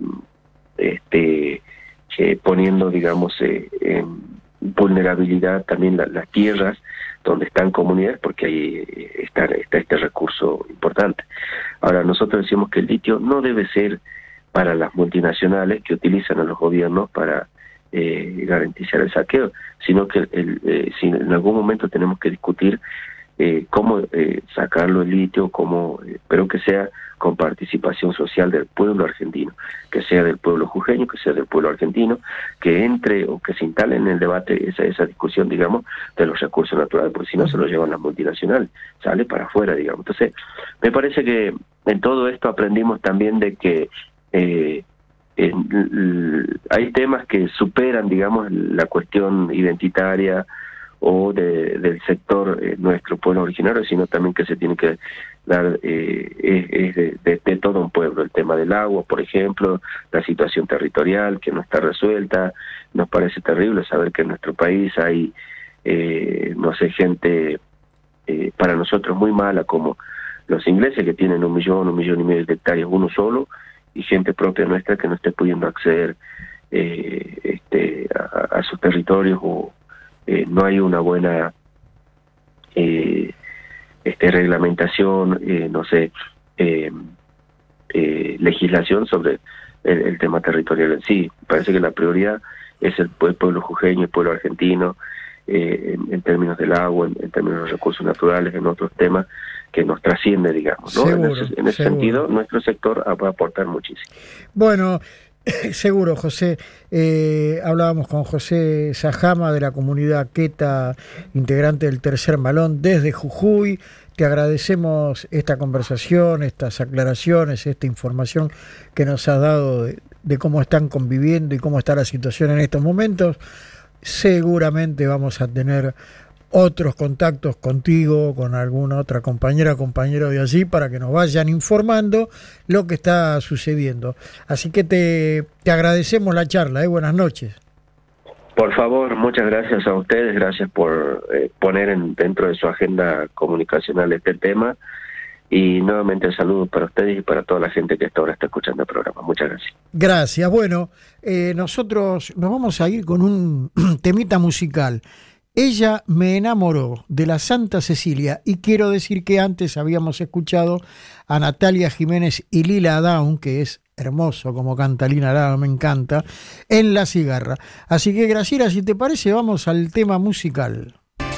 este, eh, poniendo, digamos, eh, en vulnerabilidad también la, las tierras donde están comunidades, porque ahí está, está este recurso importante. Ahora, nosotros decimos que el litio no debe ser para las multinacionales que utilizan a los gobiernos para eh, garantizar el saqueo, sino que el, eh, si en algún momento tenemos que discutir eh, cómo eh, sacarlo el litio, cómo, eh, pero que sea con participación social del pueblo argentino, que sea del pueblo jujeño, que sea del pueblo argentino, que entre o que se instale en el debate esa esa discusión, digamos, de los recursos naturales, porque si no se los llevan las multinacionales, sale para afuera, digamos. Entonces, me parece que en todo esto aprendimos también de que eh, en, hay temas que superan, digamos, la cuestión identitaria o de, del sector eh, nuestro pueblo originario, sino también que se tiene que dar eh, es, es de, de, de todo un pueblo. El tema del agua, por ejemplo, la situación territorial que no está resuelta. Nos parece terrible saber que en nuestro país hay, eh, no sé, gente eh, para nosotros muy mala, como los ingleses que tienen un millón, un millón y medio de hectáreas uno solo, y gente propia nuestra que no esté pudiendo acceder eh, este, a, a sus territorios, o eh, no hay una buena eh, este reglamentación, eh, no sé, eh, eh, legislación sobre el, el tema territorial en sí. Parece que la prioridad es el, el pueblo jujeño, el pueblo argentino, eh, en, en términos del agua, en, en términos de los recursos naturales, en otros temas que nos trasciende, digamos, ¿no? Seguro, en ese, en ese sentido, nuestro sector va a aportar muchísimo. Bueno, seguro, José. Eh, hablábamos con José Sajama de la comunidad Queta, integrante del Tercer Malón desde Jujuy. Te agradecemos esta conversación, estas aclaraciones, esta información que nos has dado de, de cómo están conviviendo y cómo está la situación en estos momentos. Seguramente vamos a tener otros contactos contigo, con alguna otra compañera o compañero de allí, para que nos vayan informando lo que está sucediendo. Así que te, te agradecemos la charla, ¿eh? Buenas noches. Por favor, muchas gracias a ustedes, gracias por eh, poner en, dentro de su agenda comunicacional este tema, y nuevamente saludos para ustedes y para toda la gente que hasta ahora está escuchando el programa. Muchas gracias. Gracias. Bueno, eh, nosotros nos vamos a ir con un temita musical. Ella me enamoró, de la Santa Cecilia, y quiero decir que antes habíamos escuchado a Natalia Jiménez y Lila Down, que es hermoso como canta Lila Down, me encanta, en La Cigarra. Así que, Graciela, si te parece, vamos al tema musical.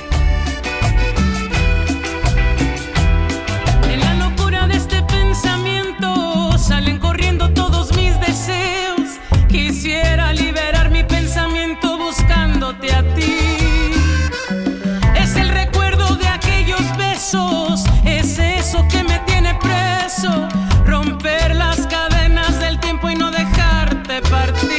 En la locura de este pensamiento salen corriendo todos mis deseos. Quisiera liberar mi pensamiento buscándote a ti. Es eso que me tiene preso, romper las cadenas del tiempo y no dejarte partir.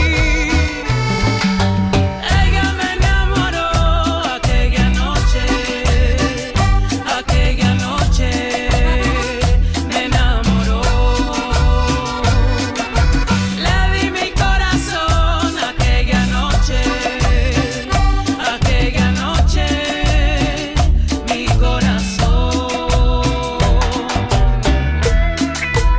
Ella me enamoró aquella noche, aquella noche me enamoró. Le di mi corazón aquella noche, aquella noche mi corazón.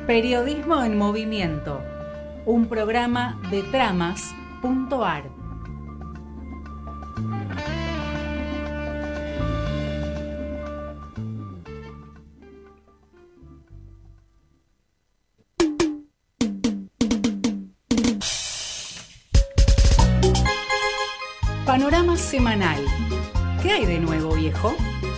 Periodismo en Movimiento, un programa de tramas punto ar. Panorama semanal. ¿Qué hay de nuevo, viejo?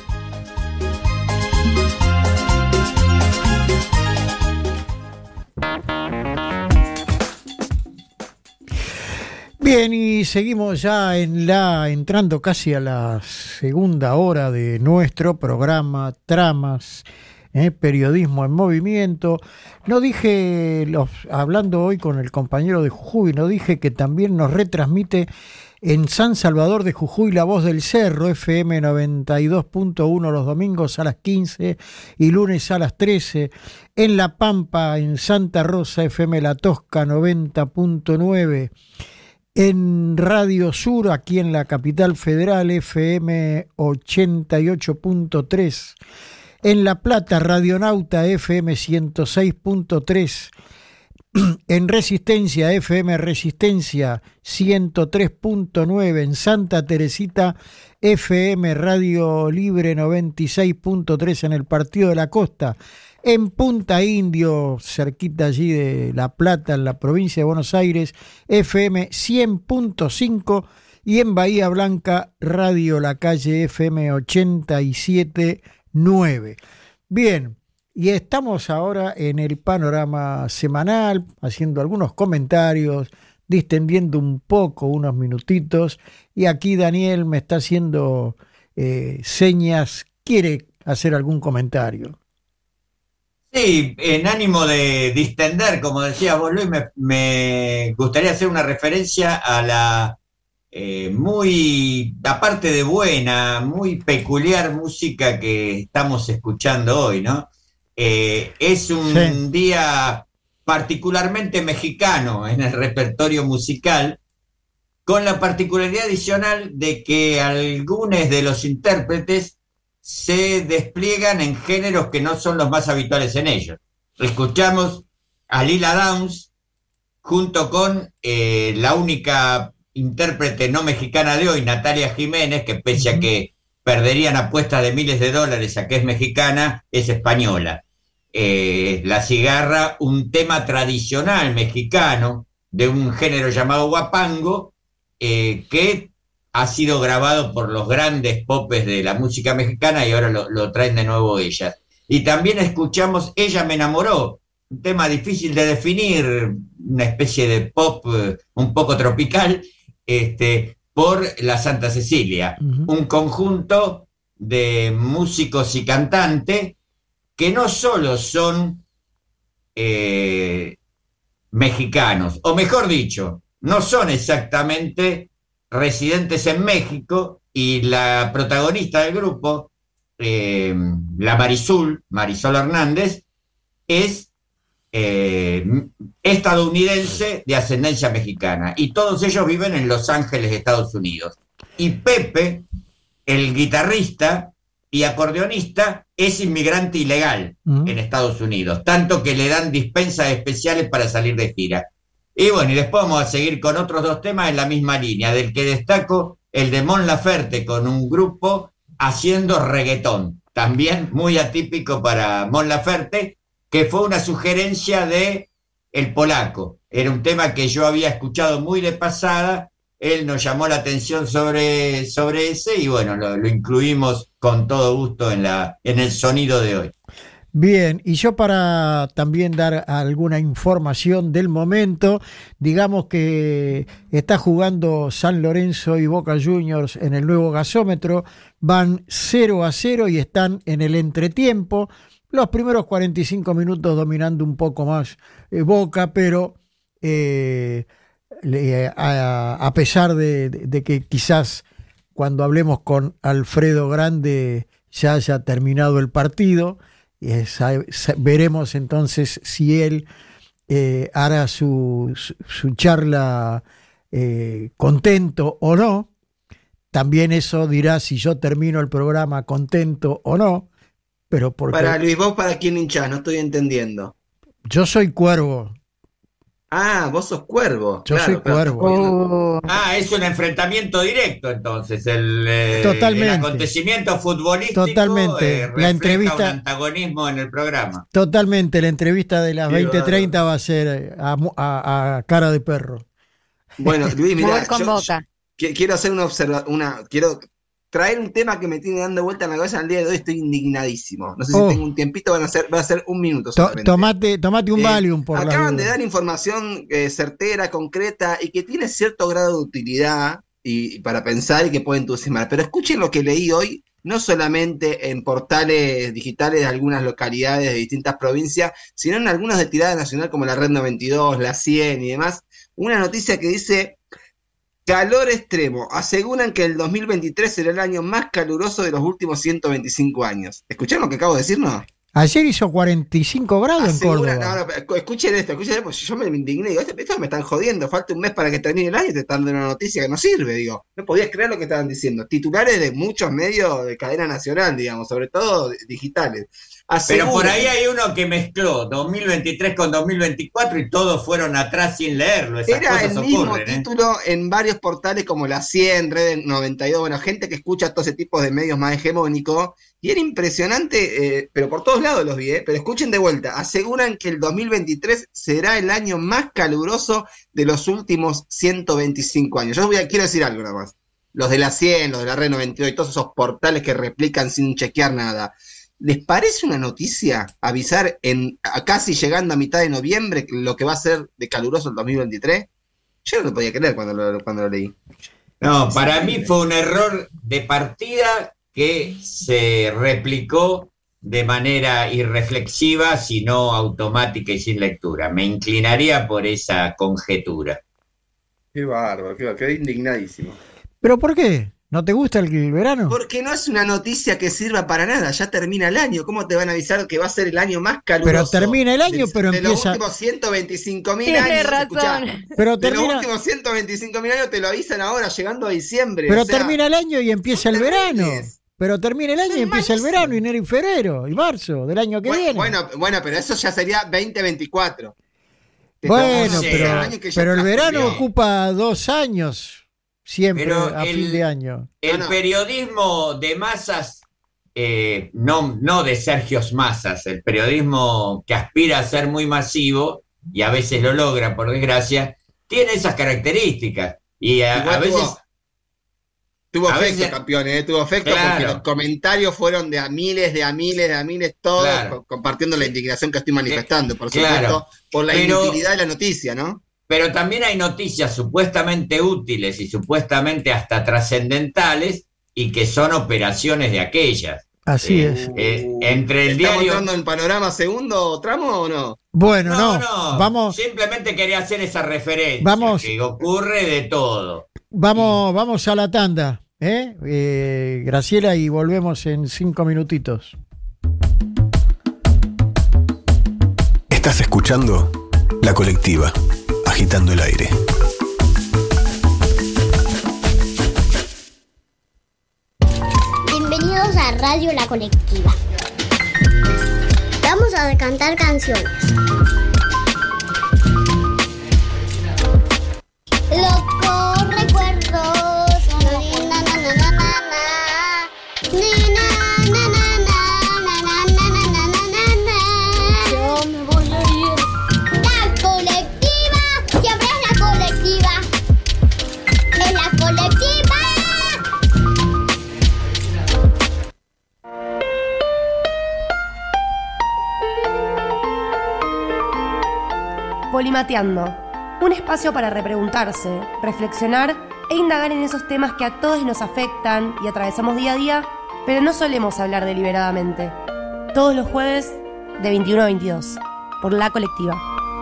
Bien, y seguimos ya en la entrando casi a la segunda hora de nuestro programa Tramas, eh, Periodismo en Movimiento. No dije, los, hablando hoy con el compañero de Jujuy, no dije que también nos retransmite en San Salvador de Jujuy La Voz del Cerro, F M noventa y dos punto uno los domingos a las quince y lunes a las trece. En La Pampa, en Santa Rosa, F M La Tosca noventa punto nueve. En Radio Sur, aquí en la capital federal, F M ochenta y ocho punto tres. En La Plata, Radionauta, F M ciento seis punto tres. En Resistencia, F M Resistencia ciento tres punto nueve. En Santa Teresita, F M Radio Libre noventa y seis punto tres en el Partido de la Costa. En Punta Indio, cerquita allí de La Plata, en la provincia de Buenos Aires, F M cien punto cinco. Y en Bahía Blanca, Radio La Calle, F M ochenta y siete punto nueve. Bien. Y estamos ahora en el panorama semanal, haciendo algunos comentarios, distendiendo un poco, unos minutitos. Y aquí Daniel me está haciendo eh, señas, quiere hacer algún comentario. Sí, en ánimo de distender, como decías vos, Luis, me, me gustaría hacer una referencia a la eh, muy, aparte de buena, muy peculiar música que estamos escuchando hoy, ¿no? Eh, es un sí. día particularmente mexicano en el repertorio musical, con la particularidad adicional de que algunos de los intérpretes se despliegan en géneros que no son los más habituales en ellos. Escuchamos a Lila Downs junto con eh, la única intérprete no mexicana de hoy, Natalia Jiménez, que pese a que perderían apuestas de miles de dólares a que es mexicana, es española. Eh, La Cigarra, un tema tradicional mexicano de un género llamado huapango, eh, que ha sido grabado por los grandes popes de la música mexicana y ahora lo, lo traen de nuevo ellas. Y también escuchamos Ella me enamoró, un tema difícil de definir, una especie de pop eh, un poco tropical, este, por la Santa Cecilia, uh-huh. un conjunto de músicos y cantantes que no solo son eh, mexicanos, o mejor dicho, no son exactamente residentes en México, y la protagonista del grupo, eh, la Marisol, Marisol Hernández, es eh, estadounidense de ascendencia mexicana, y todos ellos viven en Los Ángeles, Estados Unidos. Y Pepe, el guitarrista y acordeonista, es inmigrante ilegal uh-huh. en Estados Unidos, tanto que le dan dispensas especiales para salir de gira. Y bueno, y después vamos a seguir con otros dos temas en la misma línea, del que destaco el de Mon Laferte, con un grupo haciendo reggaetón, también muy atípico para Mon Laferte, que fue una sugerencia de El Polaco. Era un tema que yo había escuchado muy de pasada, él nos llamó la atención sobre, sobre ese, y bueno, lo, lo incluimos con todo gusto en, la, en el sonido de hoy. Bien, y yo para también dar alguna información del momento, digamos que está jugando San Lorenzo y Boca Juniors en el nuevo gasómetro, van cero a cero y están en el entretiempo, los primeros cuarenta y cinco minutos dominando un poco más eh, Boca, pero eh, le, a, a pesar de, de, de que quizás cuando hablemos con Alfredo Grande ya haya terminado el partido, veremos entonces si él eh, hará su, su, su charla eh, contento o no. También eso dirá si yo termino el programa contento o no. Pero porque... Para Luis, vos para quién hinchás, no estoy entendiendo. Yo soy Cuervo. Ah, vos sos Cuervo. Yo claro, soy claro. Cuervo. Ah, es un enfrentamiento directo entonces. El, eh, Totalmente. el acontecimiento futbolístico Totalmente. eh, La refleja entrevista- un antagonismo en el programa. Totalmente, la entrevista de las Qué veinte bárbaro. treinta va a ser a, mu- a- a cara de perro. Bueno, Luis, mirá, Mover con yo- boca. yo quiero hacer una observa una, quiero traer un tema que me tiene dando vuelta en la cabeza al día de hoy, estoy indignadísimo. No sé si Oh. tengo un tiempito, van a ser, va a ser un minuto To- solamente. tomate, tomate un Eh, Valium por la Acaban de duda. dar información eh, certera, concreta y que tiene cierto grado de utilidad y, y para pensar y que puede entusiasmar. Pero escuchen lo que leí hoy, no solamente en portales digitales de algunas localidades de distintas provincias, sino en algunos de tirada nacional como la Red noventa y dos, la cien y demás. Una noticia que dice: calor extremo. Aseguran que el dos mil veintitrés será el año más caluroso de los últimos ciento veinticinco años. ¿Escucharon lo que acabo de decir, no? Ayer hizo cuarenta y cinco grados en Aseguran, Córdoba. no, no, pero escuchen esto, escuchen esto, porque yo me indigné, digo, esto, esto me están jodiendo, falta un mes para que termine el año y te están dando una noticia que no sirve, digo, no podías creer lo que estaban diciendo, titulares de muchos medios de cadena nacional, digamos, sobre todo digitales. Pero por Aseguran- ahí hay uno que mezcló dos mil veintitrés con dos mil veinticuatro y todos fueron atrás sin leerlo. Esas Era cosas el mismo ocurren, ¿eh? título en varios portales como la cien, Red noventa y dos, bueno, gente que escucha todo ese tipo de medios más hegemónicos, y era impresionante, eh, pero por todos lados los vi, eh, pero escuchen de vuelta, aseguran que el dos mil veintitrés será el año más caluroso de los últimos ciento veinticinco años. Yo voy a, quiero decir algo nada más, los de la cien, los de la Red noventa y dos y todos esos portales que replican sin chequear nada, ¿les parece una noticia avisar en a casi llegando a mitad de noviembre lo que va a ser de caluroso el dos mil veintitrés? Yo no lo podía creer cuando lo, cuando lo leí. No, para mí fue un error de partida que se replicó de manera irreflexiva, sino automática y sin lectura. Me inclinaría por esa conjetura. Qué bárbaro, qué, quedé indignadísimo. ¿Pero por qué? ¿No te gusta el, el verano? Porque no es una noticia que sirva para nada, ya termina el año. ¿Cómo te van a avisar que va a ser el año más caluroso? Pero termina el año, de, pero de empieza- los últimos ciento veinticinco mil Tiene años. razón. Escuchá, Pero de termina, los últimos ciento veinticinco mil años te lo avisan ahora, llegando a diciembre. pero o sea, termina el año y empieza el son verano. terribles. Pero termina el año y empieza el verano, enero y febrero, y marzo del año que bueno, viene. bueno, bueno, pero eso ya sería veinte veinticuatro. Que Bueno, estamos- pero, el año que ya pero el verano transcurrió. ocupa dos años, siempre Pero a el- fin de año. El No, no. periodismo de masas, eh, no, no de Sergio Masas, el periodismo que aspira a ser muy masivo, y a veces lo logra, por desgracia, tiene esas características. Y a, Igual a veces... tuvo- Tuvo A efecto, veces- campeón, ¿eh? Tuvo efecto Claro. porque los comentarios fueron de a miles, de a miles, de a miles, todos Claro. co- compartiendo la indignación que estoy manifestando, por Claro. supuesto, por la Pero- inutilidad de la noticia, ¿no? Pero también hay noticias supuestamente útiles y supuestamente hasta trascendentales y que son operaciones de aquellas. Así Eh, es. eh, entre el ¿Estamos diario... entrando en panorama segundo tramo o no? Bueno, No, no, no, vamos, simplemente quería hacer esa referencia, Vamos. que ocurre de todo. vamos, vamos a la tanda, ¿eh? Eh, Graciela, y volvemos en cinco minutitos. Estás escuchando La Colectiva, agitando el aire. Bienvenidos a Radio La Colectiva. Vamos a cantar canciones. Locos recuerdos. Na, na, na, na, na, na. Na, na, na, na, na, na, na, na, na, na, na, na. Yo me voy a ir. La colectiva, siempre es la colectiva. Es la colectiva. Polimateando, un espacio para repreguntarse, reflexionar e indagar en esos temas que a todos nos afectan y atravesamos día a día, pero no solemos hablar deliberadamente. Todos los jueves de veintiuno a veintidós, por La Colectiva.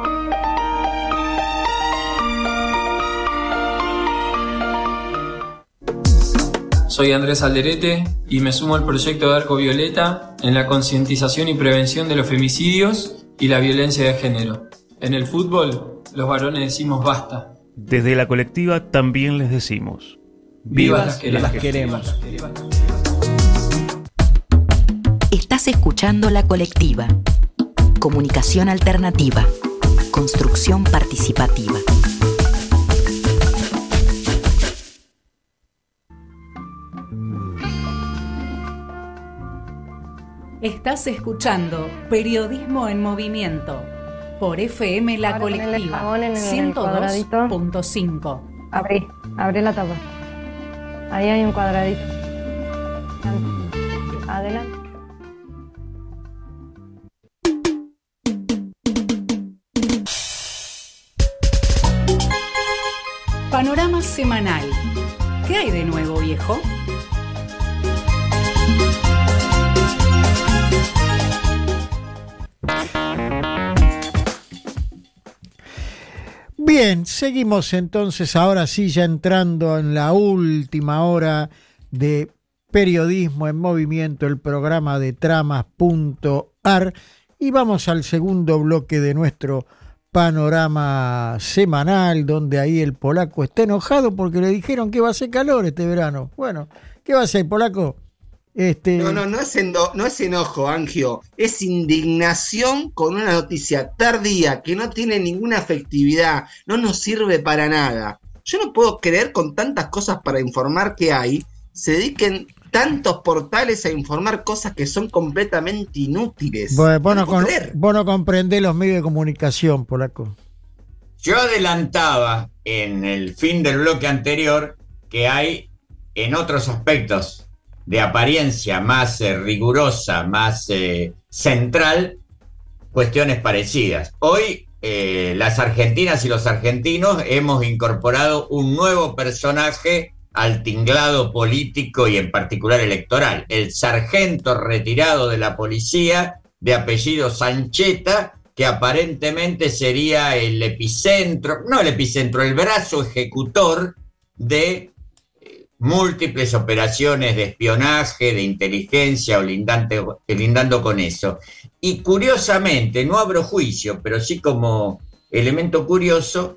Soy Andrés Alderete y me sumo al proyecto de Arco Violeta en la concientización y prevención de los femicidios y la violencia de género. En el fútbol, los varones decimos basta. Desde la colectiva también les decimos: ¡Viva las queremos! las queremos! Estás escuchando La Colectiva. Comunicación alternativa. Construcción participativa. Estás escuchando Periodismo en Movimiento por F M La Colectiva ciento dos punto cinco. Abrí, abrí la tapa. Ahí hay un cuadradito. Adelante. Panorama semanal. ¿Qué hay de nuevo, viejo? Bien, seguimos entonces ahora sí ya entrando en la última hora de Periodismo en Movimiento, el programa de tramas punto a r, y vamos al segundo bloque de nuestro panorama semanal, donde ahí el polaco está enojado porque le dijeron que va a hacer calor este verano. Bueno, ¿qué va a hacer, polaco? Este... No, no, no es, endo, no es enojo, Angio, es indignación con una noticia tardía que no tiene ninguna efectividad, no nos sirve para nada. Yo no puedo creer, con tantas cosas para informar que hay, se dediquen tantos portales a informar cosas que son completamente inútiles. Bueno, vos, no no con, vos no comprendés los medios de comunicación, polaco. Yo adelantaba en el fin del bloque anterior que hay en otros aspectos de apariencia más eh, rigurosa, más eh, central, cuestiones parecidas. Hoy eh, las argentinas y los argentinos hemos incorporado un nuevo personaje al tinglado político y en particular electoral, el sargento retirado de la policía de apellido Sancheta, que aparentemente sería el epicentro, no el epicentro, el brazo ejecutor de múltiples operaciones de espionaje, de inteligencia o lindante, lindando con eso. Y curiosamente, no abro juicio, pero sí como elemento curioso,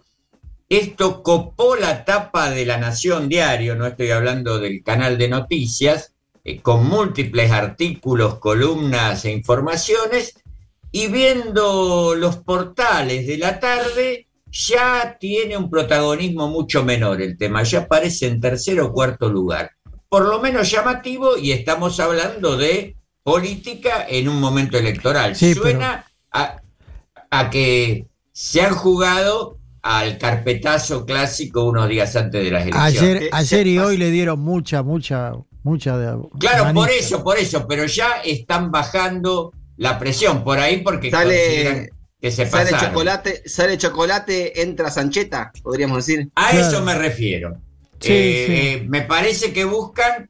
esto copó la tapa de La Nación Diario, no estoy hablando del canal de noticias, eh, con múltiples artículos, columnas e informaciones, y viendo los portales de la tarde, ya tiene un protagonismo mucho menor el tema, ya aparece en tercer o cuarto lugar. Por lo menos llamativo, y estamos hablando de política en un momento electoral. Sí, Suena pero... a, a que se han jugado al carpetazo clásico unos días antes de las elecciones. Ayer, ayer y hoy le dieron mucha, mucha, mucha de Claro, manija. por eso, por eso, pero ya están bajando la presión por ahí porque Sale... consideran que se sale pasaron. chocolate, sale chocolate, entra Sancheta, podríamos decir. A claro. eso me refiero. Sí, eh, sí. Eh, me parece que buscan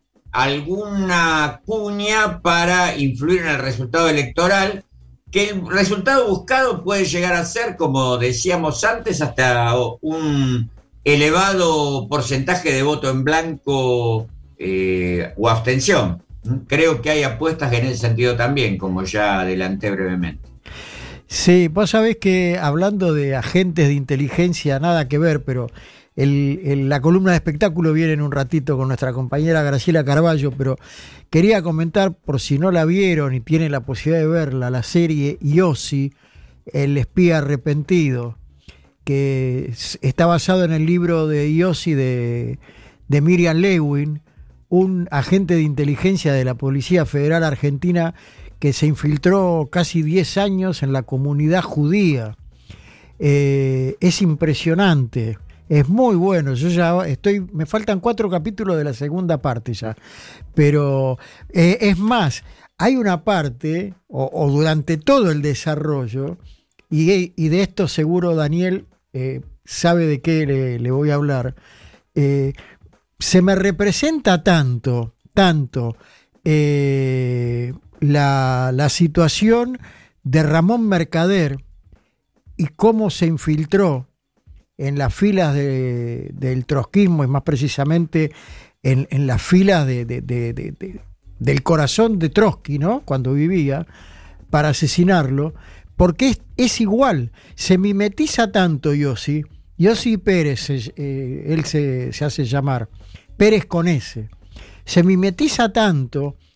alguna cuña para influir en el resultado electoral, que el resultado buscado puede llegar a ser, como decíamos antes, hasta un elevado porcentaje de voto en blanco eh, o abstención. Creo que hay apuestas en ese sentido también, como ya adelanté brevemente. Sí, vos sabés que hablando de agentes de inteligencia, nada que ver, pero el, el, la columna de espectáculo viene en un ratito con nuestra compañera Graciela Carballo, pero quería comentar, por si no la vieron y tienen la posibilidad de verla, la serie Yossi, el espía arrepentido, que está basado en el libro de Yossi de, de Miriam Lewin, un agente de inteligencia de la Policía Federal Argentina que se infiltró casi diez años en la comunidad judía. Eh, es impresionante, es muy bueno. Yo ya estoy, me faltan cuatro capítulos de la segunda parte ya, pero eh, es más, hay una parte, o, o durante todo el desarrollo, y, y de esto seguro Daniel eh, sabe de qué le, le voy a hablar, eh, se me representa tanto, tanto, eh, La, la situación de Ramón Mercader y cómo se infiltró en las filas de, del trotskismo y más precisamente en, en las filas de, de, de, de, de, del corazón de Trotsky, ¿no? Cuando vivía, para asesinarlo, porque es, es igual, se mimetiza tanto Yossi, Yossi Pérez, eh, él se, se hace llamar, Pérez con S, se mimetiza tanto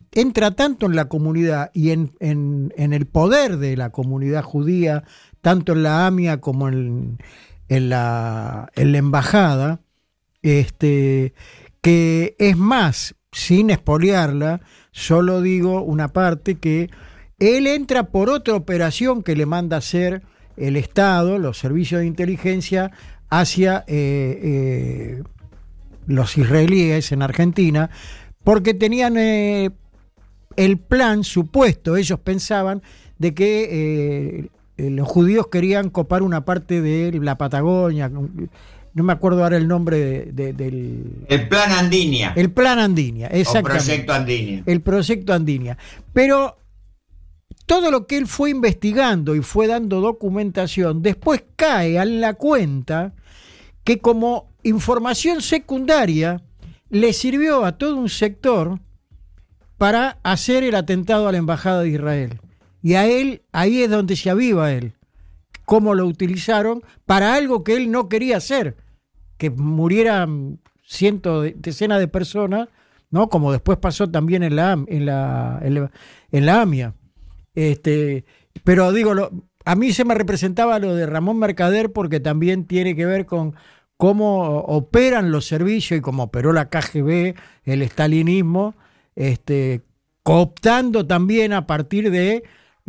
entra tanto en la comunidad y en, en, en el poder de la comunidad judía, tanto en la AMIA como en, en, la, en la embajada, este, que es más, sin expoliarla, solo digo una parte, que él entra por otra operación que le manda hacer el Estado, los servicios de inteligencia, hacia eh, eh, los israelíes en Argentina, porque tenían eh, el plan supuesto, ellos pensaban, de que eh, los judíos querían copar una parte de la Patagonia, no me acuerdo ahora el nombre de, de, del... El Plan Andinia. El Plan Andinia, exactamente. O Proyecto Andinia. El Proyecto Andinia. Pero todo lo que él fue investigando y fue dando documentación, después cae en la cuenta que como información secundaria le sirvió a todo un sector para hacer el atentado a la Embajada de Israel. Y a él, ahí es donde se aviva él, cómo lo utilizaron para algo que él no quería hacer, que murieran cientos, de, decenas de personas, ¿no? Como después pasó también en la, en la, en la, en la AMIA. Este, pero digo, lo, a mí se me representaba lo de Ramón Mercader porque también tiene que ver con cómo operan los servicios y cómo operó la K G B, el estalinismo, este, cooptando también a partir de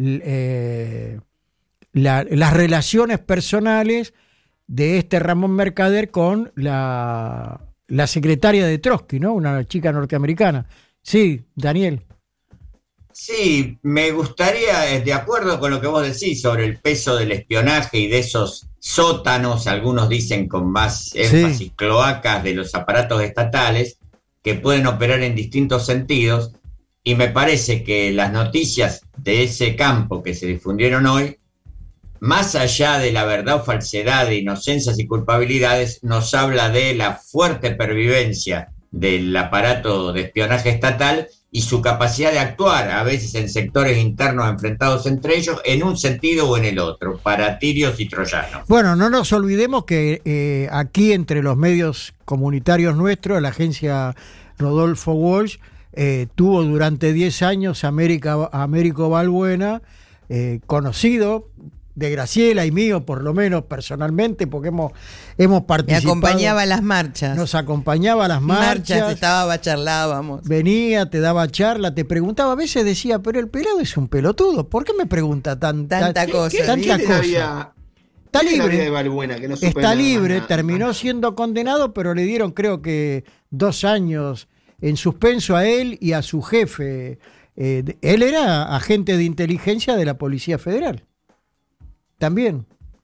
eh, la, las relaciones personales de este Ramón Mercader con la, la secretaria de Trotsky, ¿no? Una chica norteamericana. Sí, Daniel. Sí, me gustaría, de acuerdo con lo que vos decís sobre el peso del espionaje y de esos sótanos, algunos dicen con más énfasis, sí, cloacas de los aparatos estatales, que pueden operar en distintos sentidos, y me parece que las noticias de ese campo que se difundieron hoy, más allá de la verdad o falsedad, de inocencias y culpabilidades, nos habla de la fuerte pervivencia del aparato de espionaje estatal y su capacidad de actuar, a veces en sectores internos enfrentados entre ellos, en un sentido o en el otro, para tirios y troyanos. Bueno, no nos olvidemos que eh, aquí entre los medios comunitarios nuestros, la agencia Rodolfo Walsh eh, tuvo durante diez años a América, a Américo Balbuena, eh, conocido de Graciela y mío, por lo menos personalmente, porque hemos, hemos participado. Me acompañaba a las marchas. Nos acompañaba a las marchas. Marchas, estaba, charlábamos. Venía, te daba charla, te preguntaba, a veces decía, pero el pelado es un pelotudo, ¿por qué me pregunta tan, tanta tan, cosa? Tanta cosa. Había, está libre, de Balbuena, que no está nada, libre, nada, terminó nada. siendo condenado, pero le dieron creo que dos años en suspenso a él y a su jefe. Eh, él era agente de inteligencia de la Policía Federal. También.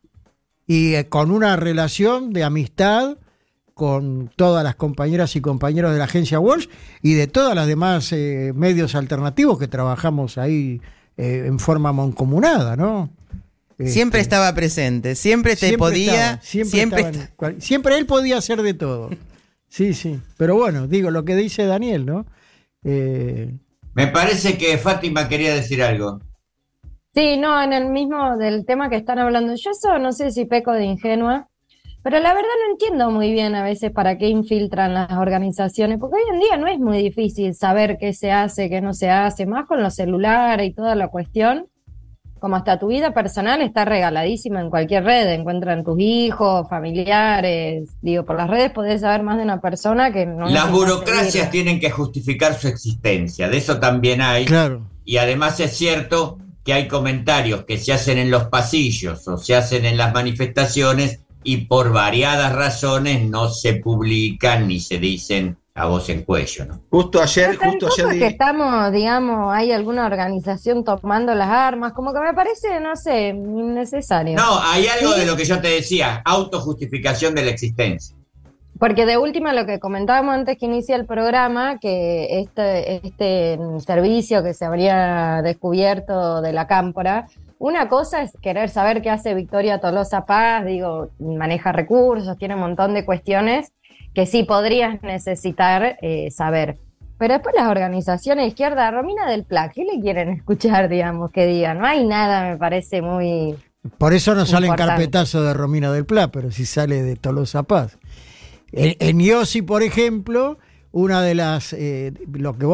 Y eh, con una relación de amistad con todas las compañeras y compañeros de la agencia Walsh y de todas las demás eh, medios alternativos que trabajamos ahí eh, en forma mancomunada, ¿no? Siempre este, estaba presente, siempre te siempre podía... Estaba, siempre, siempre, estaba, cual, siempre él podía hacer de todo. Sí, sí. Pero bueno, digo lo que dice Daniel, ¿no? Eh... Me parece que Fátima quería decir algo. Sí, no, en el mismo del tema que están hablando. Yo eso no sé si peco de ingenua, pero la verdad no entiendo muy bien a veces para qué infiltran las organizaciones, porque hoy en día no es muy difícil saber qué se hace, qué no se hace, más con los celulares y toda la cuestión, como hasta tu vida personal está regaladísima en cualquier red, encuentran tus hijos, familiares, digo, por las redes podés saber más de una persona que no... Las burocracias tienen que justificar su existencia, de eso también hay, claro. Y además es cierto que hay comentarios que se hacen en los pasillos o se hacen en las manifestaciones y por variadas razones no se publican ni se dicen a voz en cuello, ¿no? Justo ayer, Pero justo ayer... es que estamos, digamos, hay alguna organización tomando las armas, como que me parece, no sé, innecesario. No, hay algo ¿Sí? de lo que yo te decía, autojustificación de la existencia. Porque de última lo que comentábamos antes que inicia el programa, que este, este servicio que se habría descubierto de la Cámpora, una cosa es querer saber qué hace Victoria Tolosa Paz, digo, maneja recursos, tiene un montón de cuestiones que sí podrías necesitar eh, saber. Pero después las organizaciones de izquierda, Romina del Pla, ¿qué le quieren escuchar, digamos, que digan? No hay nada, me parece muy... Por eso no sale en importante. carpetazo de Romina del Pla, pero sí sale de Tolosa Paz. En, en Yossi, por ejemplo, una de las, eh, lo que vos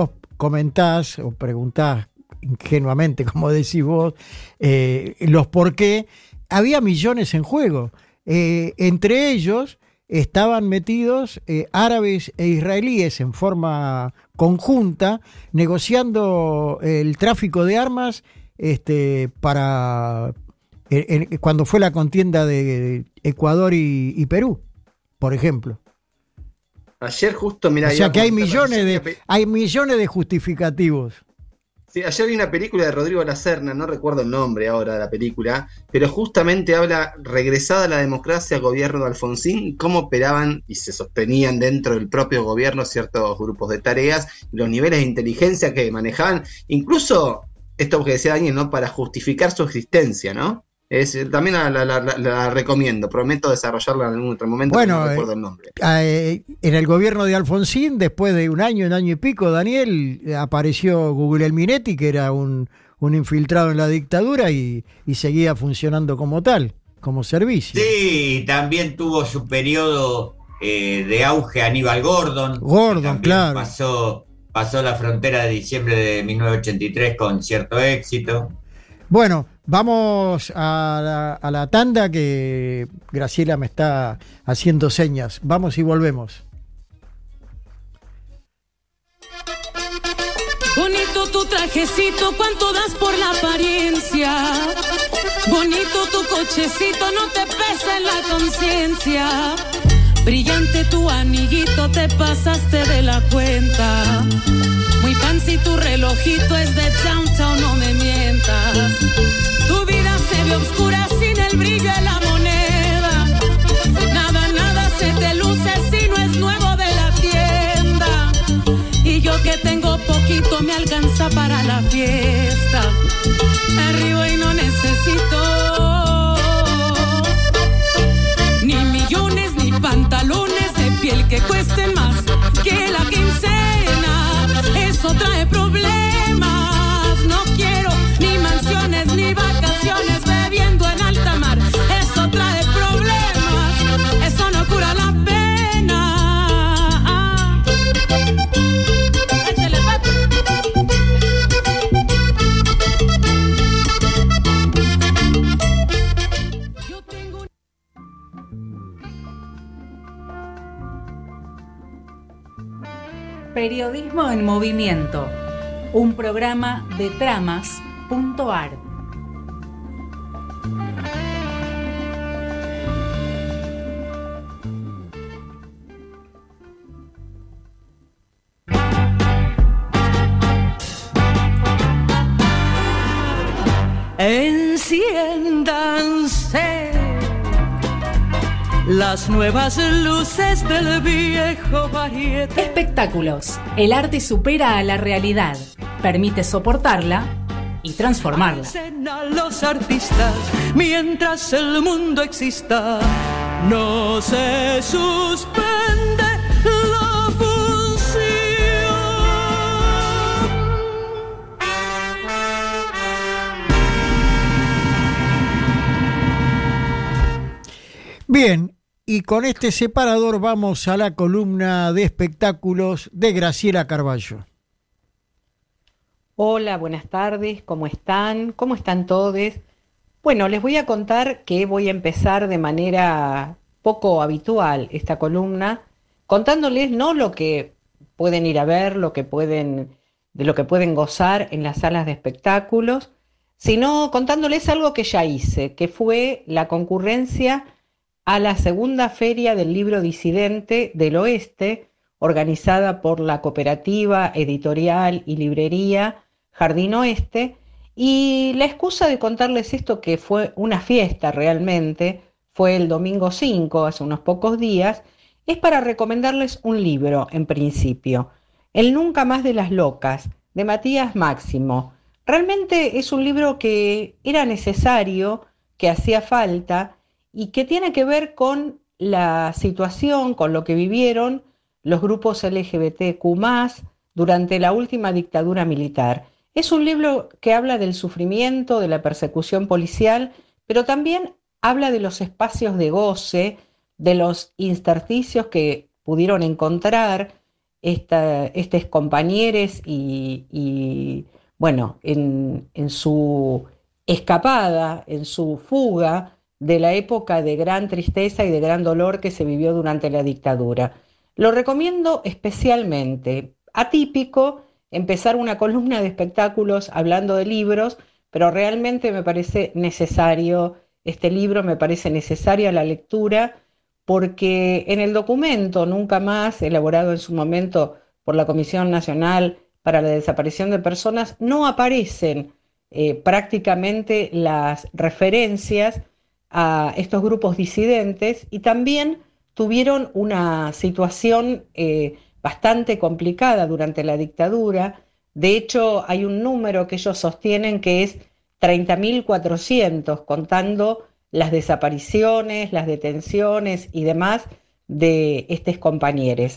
comentás o preguntás ingenuamente, como decís vos, eh, los por qué, había millones en juego. Eh, entre ellos estaban metidos eh, árabes e israelíes en forma conjunta, negociando el tráfico de armas este, para eh, eh, cuando fue la contienda de Ecuador y, y Perú, por ejemplo. Ayer justo, mira, o sea que hay millones de hay millones de justificativos. Sí, ayer vi una película de Rodrigo Lacerna, no recuerdo el nombre ahora de la película, pero justamente habla, regresada a la democracia, gobierno de Alfonsín, y cómo operaban y se sostenían dentro del propio gobierno ciertos grupos de tareas, los niveles de inteligencia que manejaban, incluso esto que decía Daniel, ¿no? Para justificar su existencia, ¿no? Es, también la, la, la, la recomiendo, prometo desarrollarla en algún otro momento, bueno, no recuerdo el nombre. Eh, en el gobierno de Alfonsín, después de un año, un año y pico, Daniel, apareció Guglielmo Minetti, que era un, un infiltrado en la dictadura y, y seguía funcionando como tal, como servicio. Sí, también tuvo su periodo eh, de auge Aníbal Gordon. Gordon, claro. Pasó, pasó la frontera de diciembre de mil novecientos ochenta y tres con cierto éxito. Bueno, vamos a la, a la tanda que Graciela me está haciendo señas. Vamos y volvemos. Bonito tu trajecito, cuánto das por la apariencia. Bonito tu cochecito, no te pesa en la conciencia. Brillante tu anillito, te pasaste de la cuenta. Muy fancy tu relojito, es de downtown, no me mientas. Tu vida se ve oscura sin el brillo de la moneda. Nada, nada se te luce si no es nuevo de la tienda. Y yo que tengo poquito me alcanza para la fiesta. Me río y no necesito ni millones ni pantalones de piel que cuesten más que la quincena. Eso trae problemas. No quiero ni mansiones ni vacaciones bebiendo en alta mar. Eso trae problemas. Eso no cura la pena. Ah. Échale, papi. Yo tengo Periodismo en Movimiento, un programa de tramas punto ar. Enciéndanse las nuevas luces del viejo variete. Espectáculos. El arte supera a la realidad, permite soportarla y transformarla. A los artistas, mientras el mundo exista, no se suspende la función. Bien, y con este separador vamos a la columna de espectáculos de Graciela Carballo. Hola, buenas tardes, ¿cómo están? ¿Cómo están todos? Bueno, les voy a contar que voy a empezar de manera poco habitual esta columna, contándoles no lo que pueden ir a ver, lo que pueden, de lo que pueden gozar en las salas de espectáculos, sino contándoles algo que ya hice, que fue la concurrencia a la segunda Feria del Libro Disidente del Oeste, organizada por la Cooperativa Editorial y Librería Jardín Oeste, y la excusa de contarles esto, que fue una fiesta realmente, fue el domingo cinco, hace unos pocos días, es para recomendarles un libro en principio, El Nunca Más de las Locas, de Matías Máximo. Realmente es un libro que era necesario, que hacía falta, y que tiene que ver con la situación, con lo que vivieron los grupos L G B T Q más, durante la última dictadura militar. Es un libro que habla del sufrimiento, de la persecución policial, pero también habla de los espacios de goce, de los intersticios que pudieron encontrar esta, estos compañeros y, y, bueno, en, en su escapada, en su fuga de la época de gran tristeza y de gran dolor que se vivió durante la dictadura. Lo recomiendo especialmente. Atípico empezar una columna de espectáculos hablando de libros, pero realmente me parece necesario este libro, me parece necesaria la lectura, porque en el documento Nunca Más, elaborado en su momento por la Comisión Nacional para la Desaparición de Personas, no aparecen eh, prácticamente las referencias a estos grupos disidentes, y también tuvieron una situación eh, bastante complicada durante la dictadura. De hecho, hay un número que ellos sostienen que es treinta mil cuatrocientos, contando las desapariciones, las detenciones y demás de estos compañeros.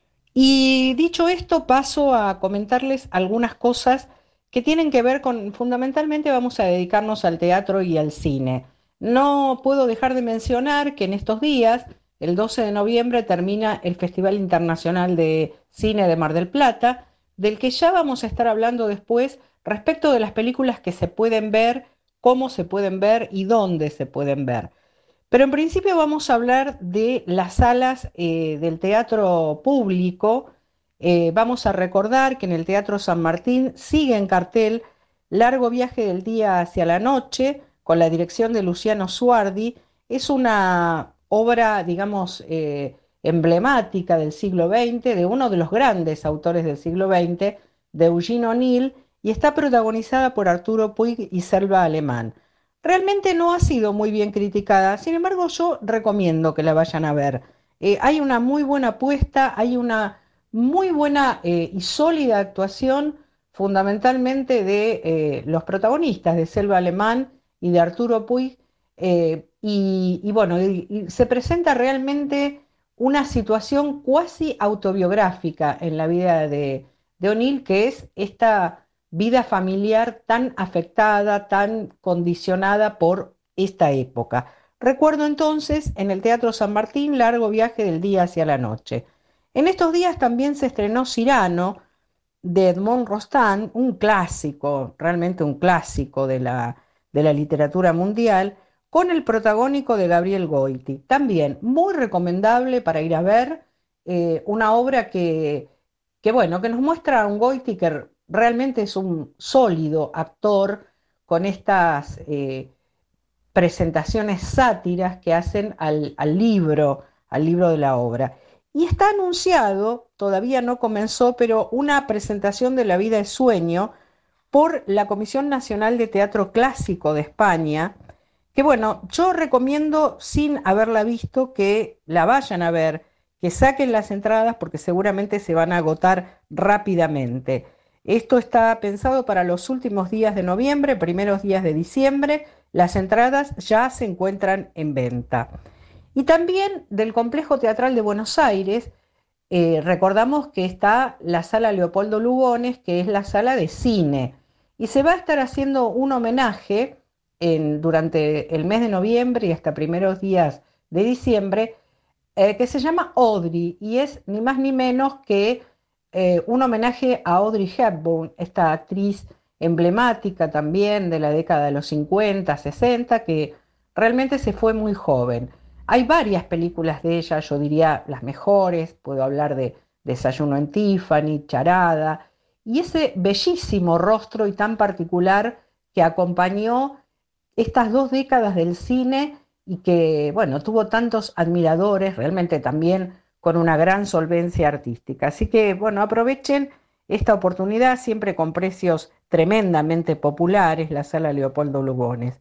Y dicho esto, paso a comentarles algunas cosas que tienen que ver con, fundamentalmente vamos a dedicarnos al teatro y al cine. No puedo dejar de mencionar que en estos días, el doce de noviembre, termina el Festival Internacional de Cine de Mar del Plata, del que ya vamos a estar hablando después respecto de las películas que se pueden ver, cómo se pueden ver y dónde se pueden ver. Pero en principio vamos a hablar de las salas eh, del teatro público. Eh, vamos a recordar que en el Teatro San Martín sigue en cartel Largo Viaje del Día hacia la Noche, con la dirección de Luciano Suardi. Es una obra, digamos, eh, emblemática del siglo veinte, de uno de los grandes autores del siglo veinte, de Eugene O'Neill, y está protagonizada por Arturo Puig y Selva Alemán. Realmente no ha sido muy bien criticada, sin embargo yo recomiendo que la vayan a ver. Eh, hay una muy buena apuesta, hay una muy buena eh, y sólida actuación, fundamentalmente de eh, los protagonistas, de Selva Alemán y de Arturo Puig, eh, y, y bueno, y, y se presenta realmente una situación cuasi autobiográfica en la vida de, de O'Neill, que es esta vida familiar tan afectada, tan condicionada por esta época. Recuerdo entonces en el Teatro San Martín Largo Viaje del Día hacia la Noche. En estos días también se estrenó Cyrano, de Edmond Rostand, un clásico, realmente un clásico de la, de la literatura mundial, con el protagónico de Gabriel Goiti. También muy recomendable para ir a ver, eh, una obra que, que, bueno, que nos muestra a un Goiti que realmente es un sólido actor, con estas eh, presentaciones sátiras que hacen al, al libro, al libro de la obra. Y está anunciado, todavía no comenzó, pero una presentación de La vida es sueño por la Comisión Nacional de Teatro Clásico de España, que bueno, yo recomiendo, sin haberla visto, que la vayan a ver, que saquen las entradas porque seguramente se van a agotar rápidamente. Esto está pensado para los últimos días de noviembre, primeros días de diciembre. Las entradas ya se encuentran en venta. Y también del Complejo Teatral de Buenos Aires, eh, recordamos que está la Sala Leopoldo Lugones, que es la sala de cine. Y se va a estar haciendo un homenaje en, durante el mes de noviembre y hasta primeros días de diciembre, eh, que se llama Audrey, y es ni más ni menos que eh, un homenaje a Audrey Hepburn, esta actriz emblemática también de la década de los cincuenta, sesenta, que realmente se fue muy joven. Hay varias películas de ella, yo diría las mejores, puedo hablar de Desayuno en Tiffany, Charada, y ese bellísimo rostro y tan particular que acompañó estas dos décadas del cine y que, bueno, tuvo tantos admiradores, realmente también con una gran solvencia artística. Así que, bueno, aprovechen esta oportunidad, siempre con precios tremendamente populares, la Sala Leopoldo Lugones.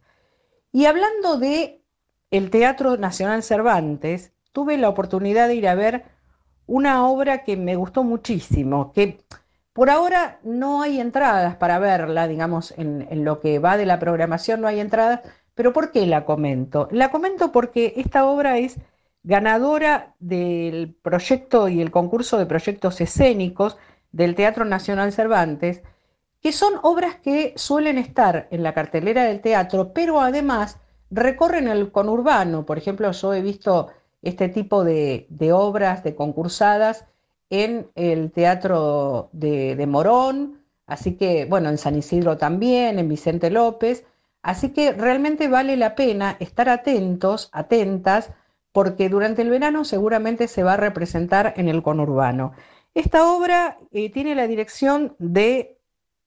Y hablando de el Teatro Nacional Cervantes, tuve la oportunidad de ir a ver una obra que me gustó muchísimo, que por ahora no hay entradas para verla, digamos, en, en lo que va de la programación no hay entradas, pero ¿por qué la comento? La comento porque esta obra es ganadora del proyecto y el concurso de proyectos escénicos del Teatro Nacional Cervantes, que son obras que suelen estar en la cartelera del teatro, pero además recorren el conurbano. Por ejemplo, yo he visto este tipo de, de obras, de concursadas, en el Teatro de, de Morón, así que, bueno, en San Isidro también, en Vicente López, así que realmente vale la pena estar atentos, atentas, porque durante el verano seguramente se va a representar en el conurbano. Esta obra eh, tiene la dirección de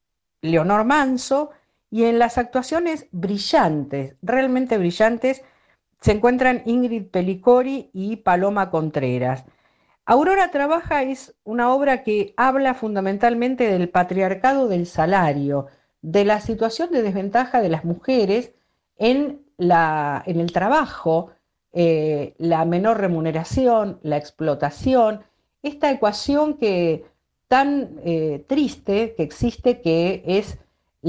Leonor Manso y en las actuaciones brillantes, realmente brillantes, se encuentran Ingrid Pellicori y Paloma Contreras. Aurora Trabaja es una obra que habla fundamentalmente del patriarcado del salario, de la situación de desventaja de las mujeres en, la, en el trabajo, eh, la menor remuneración, la explotación, esta ecuación que tan eh, triste que existe, que es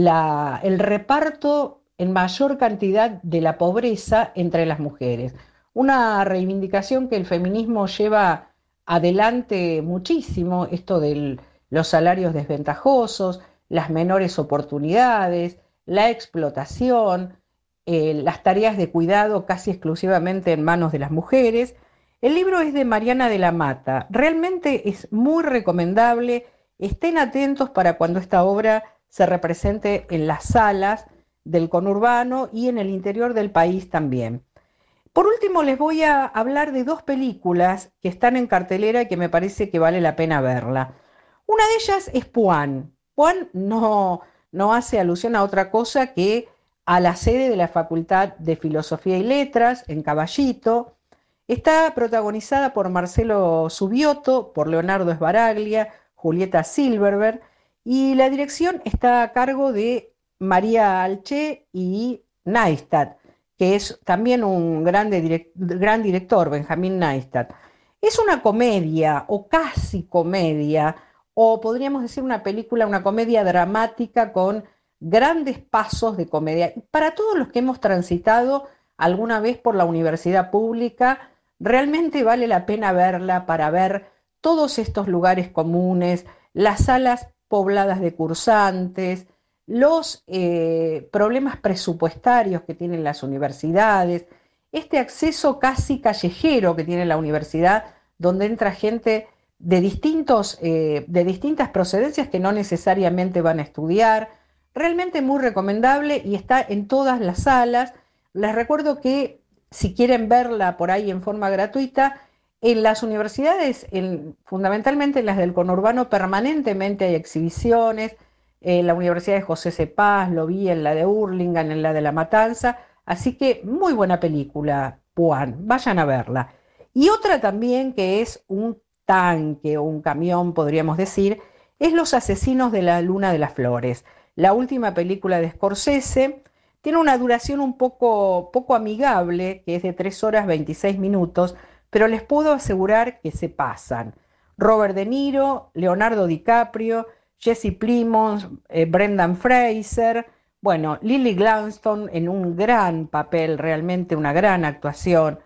la, el reparto en mayor cantidad de la pobreza entre las mujeres. Una reivindicación que el feminismo lleva adelante muchísimo, esto de los salarios desventajosos, las menores oportunidades, la explotación, eh, las tareas de cuidado casi exclusivamente en manos de las mujeres. El libro es de Mariana de la Mata, realmente es muy recomendable, estén atentos para cuando esta obra se represente en las salas del conurbano y en el interior del país también. Por último, les voy a hablar de dos películas que están en cartelera y que me parece que vale la pena verla. Una de ellas es Puan. Puan no, no hace alusión a otra cosa que a la sede de la Facultad de Filosofía y Letras en Caballito. Está protagonizada por Marcelo Subioto, por Leonardo Sbaraglia, Julieta Silverberg, y la dirección está a cargo de María Alché y Neistat, que es también un grande direct, gran director, Benjamín Neistat. Es una comedia, o casi comedia, o podríamos decir una película, una comedia dramática con grandes pasos de comedia. Para todos los que hemos transitado alguna vez por la universidad pública, realmente vale la pena verla para ver todos estos lugares comunes, las salas pobladas de cursantes, los eh, problemas presupuestarios que tienen las universidades, este acceso casi callejero que tiene la universidad, donde entra gente de, distintos, eh, de distintas procedencias que no necesariamente van a estudiar. Realmente muy recomendable y está en todas las salas. Les recuerdo que si quieren verla por ahí en forma gratuita, en las universidades, en, fundamentalmente en las del conurbano, permanentemente hay exhibiciones. En la Universidad de José C. Paz, lo vi en la de Hurlingham, en la de La Matanza, así que muy buena película, Puan, vayan a verla. Y otra también que es un tanque o un camión, podríamos decir, es Los Asesinos de la Luna de las Flores, la última película de Scorsese. Tiene una duración un poco, poco amigable, que es de tres horas veintiséis minutos, pero les puedo asegurar que se pasan. Robert De Niro, Leonardo DiCaprio, Jesse Plemons, eh, Brendan Fraser, bueno, Lily Gladstone en un gran papel, realmente una gran actuación.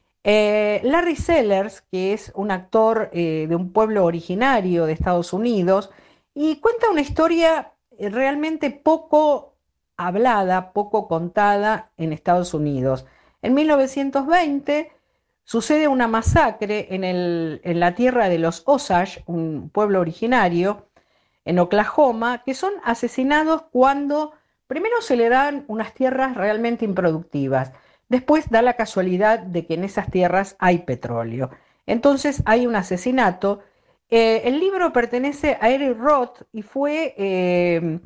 Eh, Larry Sellers, que es un actor eh, de un pueblo originario de Estados Unidos, y cuenta una historia eh, realmente poco hablada, poco contada en Estados Unidos. En mil novecientos veinte sucede una masacre en, el, en la tierra de los Osage, un pueblo originario, en Oklahoma, que son asesinados cuando primero se le dan unas tierras realmente improductivas, después da la casualidad de que en esas tierras hay petróleo. Entonces hay un asesinato. Eh, el libro pertenece a Eric Roth y fue eh,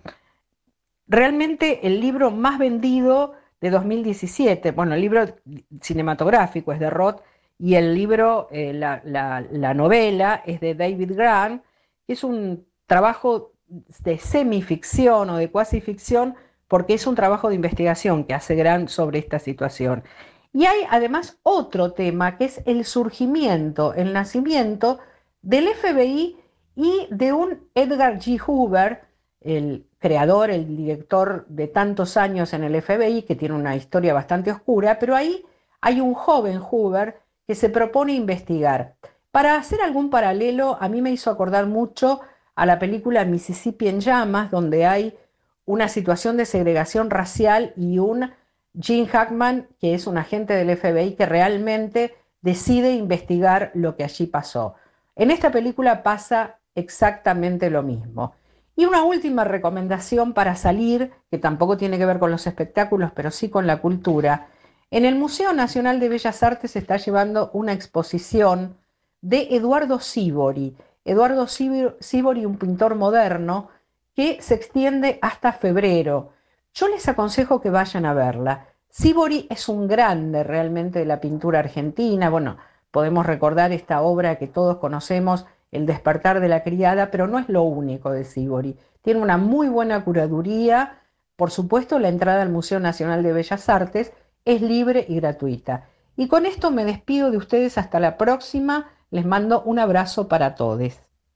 realmente el libro más vendido de dos mil diecisiete. Bueno, el libro cinematográfico es de Roth y el libro, eh, la, la, la novela es de David Grant, que es un trabajo de semificción o de cuasi ficción, porque es un trabajo de investigación que hace Grant sobre esta situación. Y hay además otro tema que es el surgimiento, el nacimiento del F B I y de un Edgar G. Hoover, el creador, el director de tantos años en el F B I, que tiene una historia bastante oscura, pero ahí hay un joven Hoover que se propone investigar. Para hacer algún paralelo, a mí me hizo acordar mucho a la película Mississippi en llamas, donde hay una situación de segregación racial y un Gene Hackman, que es un agente del F B I que realmente decide investigar lo que allí pasó. En esta película pasa exactamente lo mismo. Y una última recomendación para salir, que tampoco tiene que ver con los espectáculos, pero sí con la cultura. En el Museo Nacional de Bellas Artes se está llevando una exposición de Eduardo Sívori. Eduardo Sívori, un pintor moderno que se extiende hasta febrero. Yo les aconsejo que vayan a verla. Sívori es un grande realmente de la pintura argentina. Bueno, podemos recordar esta obra que todos conocemos, El despertar de la criada, pero no es lo único de Sívori. Tiene una muy buena curaduría. Por supuesto, la entrada al Museo Nacional de Bellas Artes es libre y gratuita. Y con esto me despido de ustedes hasta la próxima. Les mando un abrazo para todos.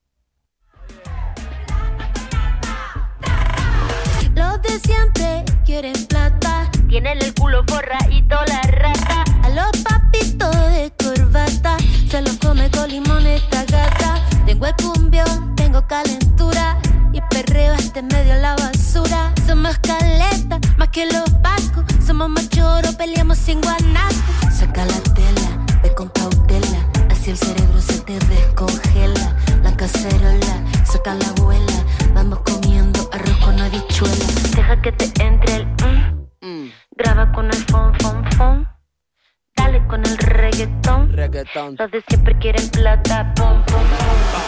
Los de siempre quieren plata, tienen el culo forradito la rata. A los papitos de corbata se los come con limón esta gata. Tengo el cumbión, tengo calentura y perreo hasta en medio la basura. Somos caleta, más que los pacos. Somos machoros, peleamos sin guanaco. Saca la tela, ve con cautela, así el cerebro se te descongela. La cacerola, saca la abuela, vamos comiendo arroz con habichuela. Deja que te entre el mm, mm. Graba con el fon, fon, fon. Dale con el reggaetón, reggaetón. Los de siempre quieren plata, pum, pum, pum.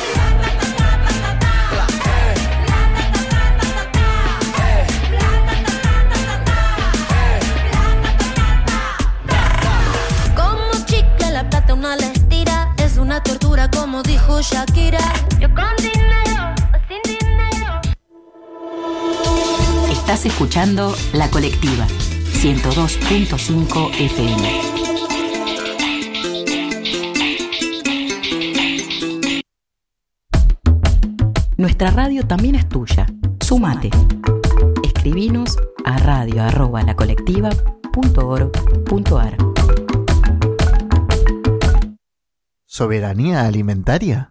Como chicle la plata una le estira, es una tortura como dijo Shakira. Yo con dinero o sin dinero. Estás escuchando La Colectiva, ciento dos punto cinco F M. Nuestra radio también es tuya. Sumate. Escribinos a radio arroba lacolectiva punto org punto ar. ¿Soberanía alimentaria?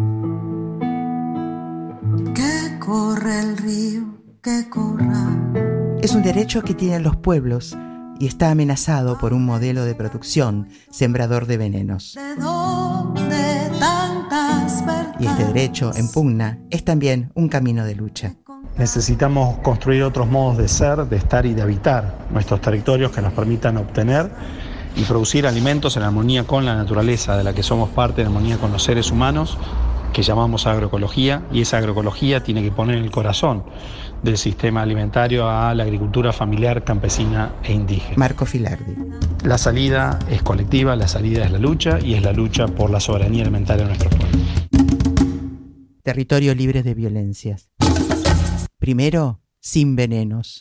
Que corre el río, que corra. Es un derecho que tienen los pueblos y está amenazado por un modelo de producción sembrador de venenos. ¿De dónde tantas verdades? Y este derecho en pugna es también un camino de lucha. Necesitamos construir otros modos de ser, de estar y de habitar nuestros territorios que nos permitan obtener y producir alimentos en armonía con la naturaleza, de la que somos parte, en armonía con los seres humanos, que llamamos agroecología, y esa agroecología tiene que poner el corazón del sistema alimentario a la agricultura familiar, campesina e indígena. Marco Filardi. La salida es colectiva, la salida es la lucha, y es la lucha por la soberanía alimentaria de nuestro pueblo. Territorio libre de violencias. Primero, sin venenos.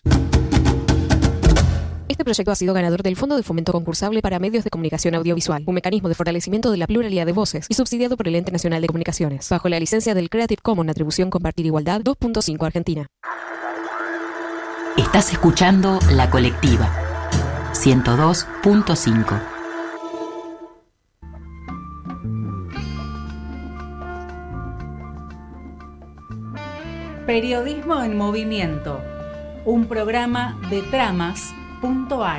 Este proyecto ha sido ganador del Fondo de Fomento Concursable para Medios de Comunicación Audiovisual, un mecanismo de fortalecimiento de la pluralidad de voces y subsidiado por el Ente Nacional de Comunicaciones, bajo la licencia del Creative Commons Atribución Compartir Igualdad dos punto cinco Argentina. Estás escuchando La Colectiva, ciento dos punto cinco. Periodismo en Movimiento, un programa de tramas punto ar.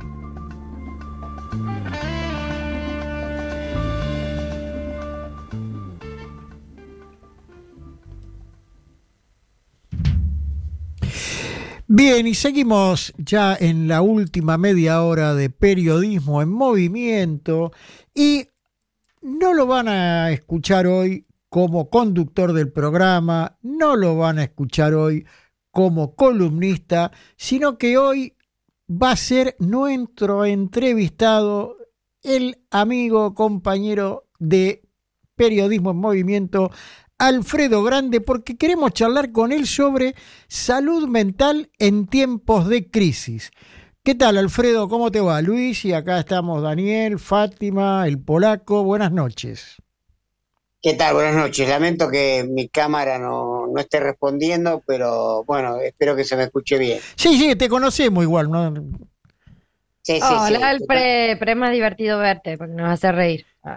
Bien, y seguimos ya en la última media hora de Periodismo en Movimiento, y no lo van a escuchar hoy como conductor del programa, no lo van a escuchar hoy como columnista, sino que hoy va a ser nuestro entrevistado, el amigo, compañero de Periodismo en Movimiento, Alfredo Grande, porque queremos charlar con él sobre salud mental en tiempos de crisis. ¿Qué tal, Alfredo? ¿Cómo te va? Luis, y acá estamos Daniel, Fátima, el polaco. Buenas noches. ¿Qué tal? Buenas noches. Lamento que mi cámara no, no esté respondiendo, pero bueno, espero que se me escuche bien. Sí, sí, te conocemos igual, ¿no? Sí, sí, Hola, sí. Alfred, pero es más divertido verte porque nos hace reír. Ah.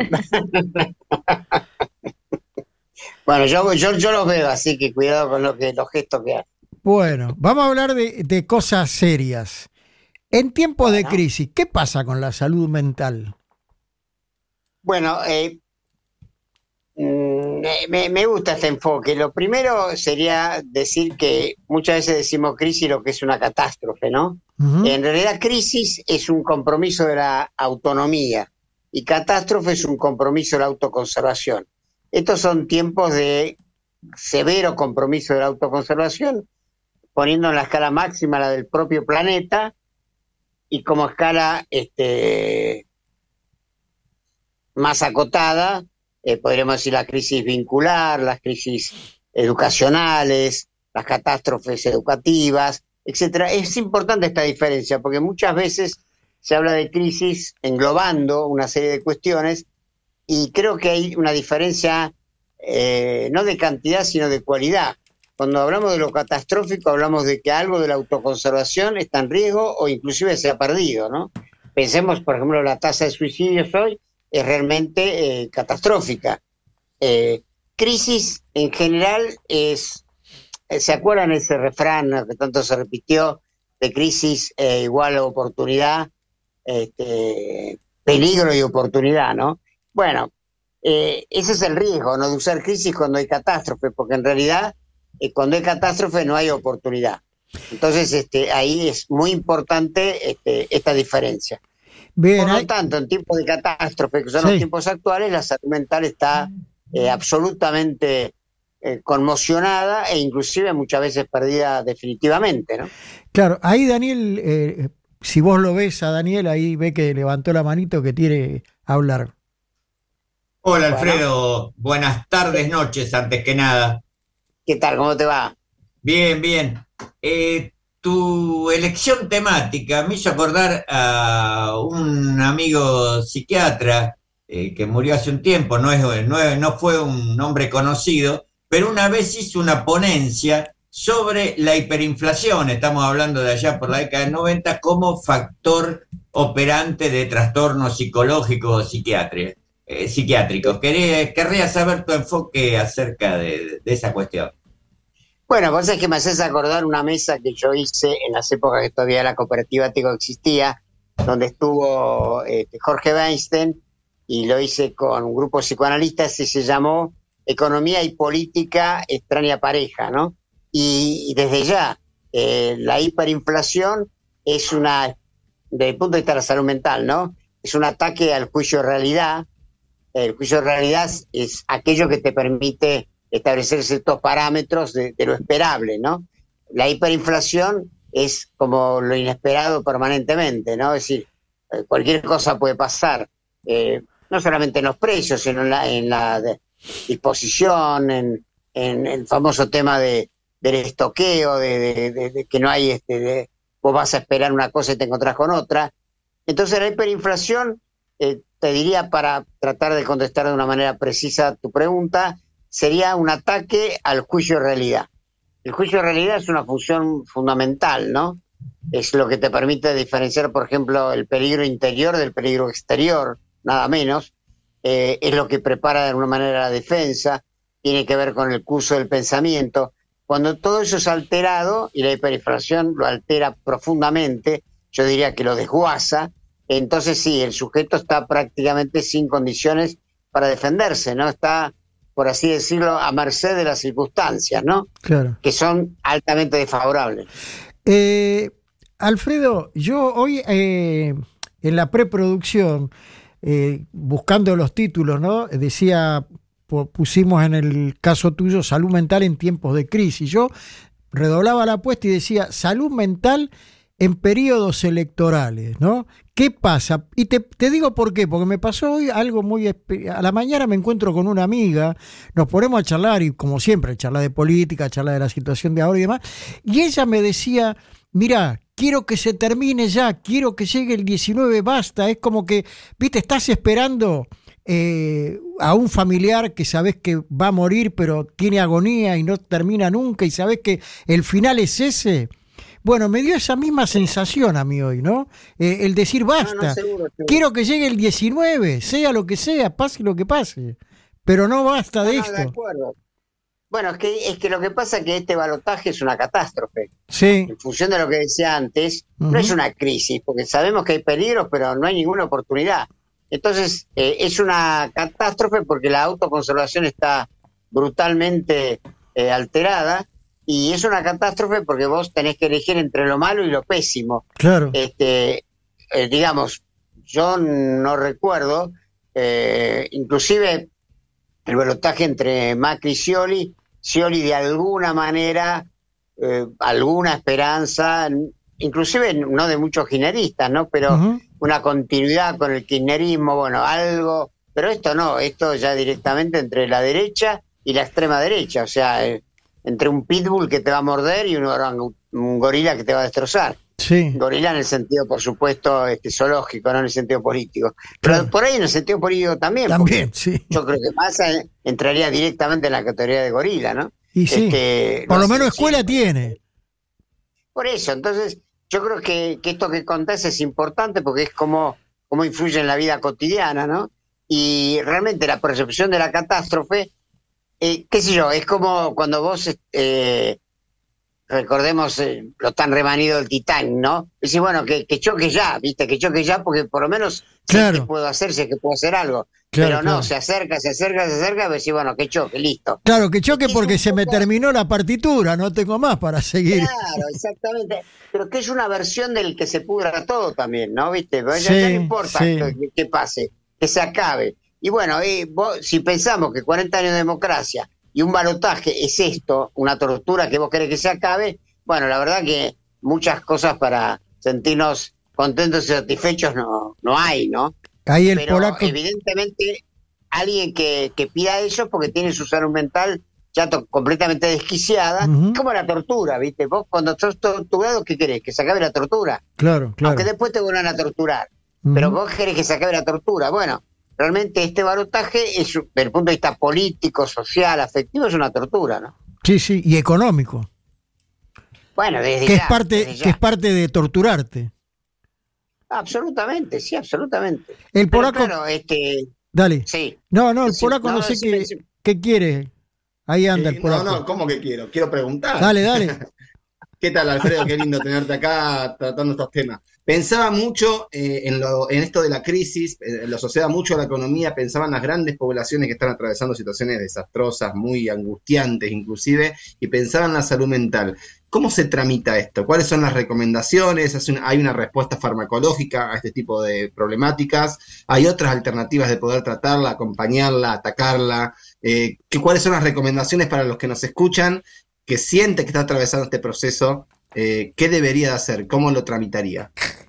Bueno, yo, yo, yo los veo, así que cuidado con lo que, los gestos que hacen. Bueno, vamos a hablar de, de cosas serias. En tiempos bueno. de crisis, ¿qué pasa con la salud mental? Bueno, eh, Me, me gusta este enfoque. Lo primero sería decir que muchas veces decimos crisis lo que es una catástrofe, ¿no? Uh-huh. En realidad crisis es un compromiso de la autonomía y catástrofe es un compromiso de la autoconservación. Estos son tiempos de severo compromiso de la autoconservación, poniendo en la escala máxima la del propio planeta y como escala este, más acotada, Eh, podríamos decir la crisis vincular, las crisis educacionales, las catástrofes educativas, etcétera. Es importante esta diferencia porque muchas veces se habla de crisis englobando una serie de cuestiones y creo que hay una diferencia eh, no de cantidad sino de cualidad. Cuando hablamos de lo catastrófico hablamos de que algo de la autoconservación está en riesgo o inclusive se ha perdido, ¿no? Pensemos, por ejemplo, la tasa de suicidios hoy es realmente eh, catastrófica. Eh, crisis en general es, eh, ¿se acuerdan ese refrán que tanto se repitió de crisis eh, igual a oportunidad, este, peligro y oportunidad, ¿no? Bueno, eh, ese es el riesgo, ¿no? De usar crisis cuando hay catástrofe, porque en realidad eh, cuando hay catástrofe no hay oportunidad. Entonces este, ahí es muy importante este, esta diferencia. Bien, por lo tanto, en tiempos de catástrofe, que son sí. los tiempos actuales, la salud mental está eh, absolutamente eh, conmocionada e inclusive muchas veces perdida definitivamente, ¿no? Claro, ahí Daniel, eh, si vos lo ves a Daniel, ahí ve que levantó la manito que quiere hablar. Hola Alfredo, bueno. Buenas tardes, noches, antes que nada. ¿Qué tal? ¿Cómo te va? Bien, bien. Eh, Tu elección temática me hizo acordar a un amigo psiquiatra eh, que murió hace un tiempo, no, es, no, es, no fue un hombre conocido, pero una vez hizo una ponencia sobre la hiperinflación, estamos hablando de allá por la década del noventa, como factor operante de trastornos psicológicos psiquiátricos. Eh, psiquiátricos. Quería, querría saber tu enfoque acerca de, de esa cuestión. Bueno, vos es que me haces acordar una mesa que yo hice en las épocas que todavía la cooperativa Tico existía, donde estuvo este, Jorge Weinstein, y lo hice con un grupo de psicoanalistas y se llamó Economía y Política Extraña Pareja, ¿no? Y, y desde ya, eh, la hiperinflación es una, desde el punto de vista de la salud mental, ¿no? Es un ataque al juicio de realidad. El juicio de realidad es aquello que te permite establecer ciertos parámetros de, de lo esperable, ¿no? La hiperinflación es como lo inesperado permanentemente, ¿no? Es decir, cualquier cosa puede pasar, eh, no solamente en los precios, sino en la, en la disposición, en, en el famoso tema de, del estoqueo, de, de, de, de que no hay, este, de, vos vas a esperar una cosa y te encontrás con otra. Entonces la hiperinflación, eh, te diría, para tratar de contestar de una manera precisa tu pregunta, sería un ataque al juicio de realidad. El juicio de realidad es una función fundamental, ¿no? Es lo que te permite diferenciar, por ejemplo, el peligro interior del peligro exterior, nada menos. Eh, es lo que prepara de alguna manera la defensa, tiene que ver con el curso del pensamiento. Cuando todo eso es alterado, y la hiperinflación lo altera profundamente, yo diría que lo desguaza, entonces sí, el sujeto está prácticamente sin condiciones para defenderse, ¿no? Está, por así decirlo, a merced de las circunstancias, ¿no? Claro. Que son altamente desfavorables. Eh, Alfredo, yo hoy eh, en la preproducción, eh, buscando los títulos, ¿no? Decía, pusimos en el caso tuyo salud mental en tiempos de crisis. Yo redoblaba la apuesta y decía salud mental en periodos electorales, ¿no? ¿Qué pasa? Y te, te digo por qué, porque me pasó hoy algo muy... A la mañana me encuentro con una amiga, nos ponemos a charlar, y como siempre, charlar de política, charlar de la situación de ahora y demás, y ella me decía, mira, quiero que se termine ya, quiero que llegue el diecinueve, basta, es como que, viste, estás esperando eh, a un familiar que sabes que va a morir, pero tiene agonía y no termina nunca, y sabes que el final es ese. Bueno, me dio esa misma sensación a mí hoy, ¿no? Eh, el decir, basta, no, no, seguro, seguro. Quiero que llegue el diecinueve, sea lo que sea, pase lo que pase, pero no basta no, de no, esto. De acuerdo. Bueno, es que, es que lo que pasa es que este balotaje es una catástrofe. Sí. En función de lo que decía antes, uh-huh. no es una crisis, porque sabemos que hay peligros, pero no hay ninguna oportunidad. Entonces, eh, es una catástrofe porque la autoconservación está brutalmente eh, alterada, y es una catástrofe porque vos tenés que elegir entre lo malo y lo pésimo. Claro. Este, eh, digamos, yo no recuerdo, eh, inclusive el balotaje entre Macri y Scioli, Scioli de alguna manera, eh, alguna esperanza, inclusive no de muchos kirchneristas, ¿no? Pero uh-huh. una continuidad con el kirchnerismo, bueno, algo, pero esto no, esto ya directamente entre la derecha y la extrema derecha, o sea, eh, entre un pitbull que te va a morder y un, orang, un gorila que te va a destrozar. Sí. Gorila en el sentido, por supuesto, este, zoológico, no en el sentido político. Pero claro. por ahí en el sentido político también. También, sí. Yo creo que Massa entraría directamente en la categoría de gorila, ¿no? Y sí, este, por no lo sé, menos escuela sí. tiene. Por eso, entonces, yo creo que, que esto que contás es importante porque es como, como influye en la vida cotidiana, ¿no? Y realmente la percepción de la catástrofe, eh, qué sé yo, es como cuando vos... Eh, recordemos eh, lo tan remanido del Titanic, ¿no? Dice, bueno, que, que choque ya, ¿viste? Que choque ya porque por lo menos claro. sé que puedo hacer, sé que puedo hacer algo. Claro, pero no, claro. se acerca, se acerca, se acerca, y decís, bueno, que choque, listo. Claro, que choque porque se me terminó la partitura, no tengo más para seguir. Claro, exactamente. Pero que es una versión del que se pudra todo también, ¿no? ¿Viste? Pero ya, Sí, ya no importa sí. que, que pase, que se acabe. Y bueno, eh, vos, si pensamos que cuarenta años de democracia y un balotaje es esto, una tortura que vos querés que se acabe, bueno, la verdad que muchas cosas para sentirnos contentos y satisfechos no, no hay, ¿no? Ahí el Pero polaco... evidentemente alguien que, que pida eso porque tiene su salud mental ya to- completamente desquiciada, Uh-huh. como la tortura, ¿viste? Vos cuando sos torturado, ¿qué querés? Que se acabe la tortura. Claro, claro. Aunque después te vuelvan a torturar. Uh-huh. Pero vos querés que se acabe la tortura. Bueno, realmente este balotaje, es, desde el punto de vista político, social, afectivo, es una tortura, ¿no? Sí, sí, y económico. Bueno, desde Que ya, es parte, desde ya. que es parte de torturarte. Absolutamente, sí, absolutamente. El Pero polaco... claro, este... Dale. Sí. No, no, el Sí, polaco no, no, sé decime, qué, decime. qué quiere. Ahí anda Eh, el polaco. no, no, ¿cómo que quiero? Quiero preguntar. Dale, dale. ¿Qué tal, Alfredo? Qué lindo tenerte acá tratando estos temas. Pensaba mucho eh, en, lo, en esto de la crisis, eh, lo asociaba mucho a la economía, pensaba en las grandes poblaciones que están atravesando situaciones desastrosas, muy angustiantes inclusive, y pensaba en la salud mental. ¿Cómo se tramita esto? ¿Cuáles son las recomendaciones? ¿Hay una respuesta farmacológica a este tipo de problemáticas? ¿Hay otras alternativas de poder tratarla, acompañarla, atacarla? Eh, ¿qué, ¿Cuáles son las recomendaciones para los que nos escuchan, que siente que está atravesando este proceso? Eh, ¿Qué debería de hacer? ¿Cómo lo tramitaría?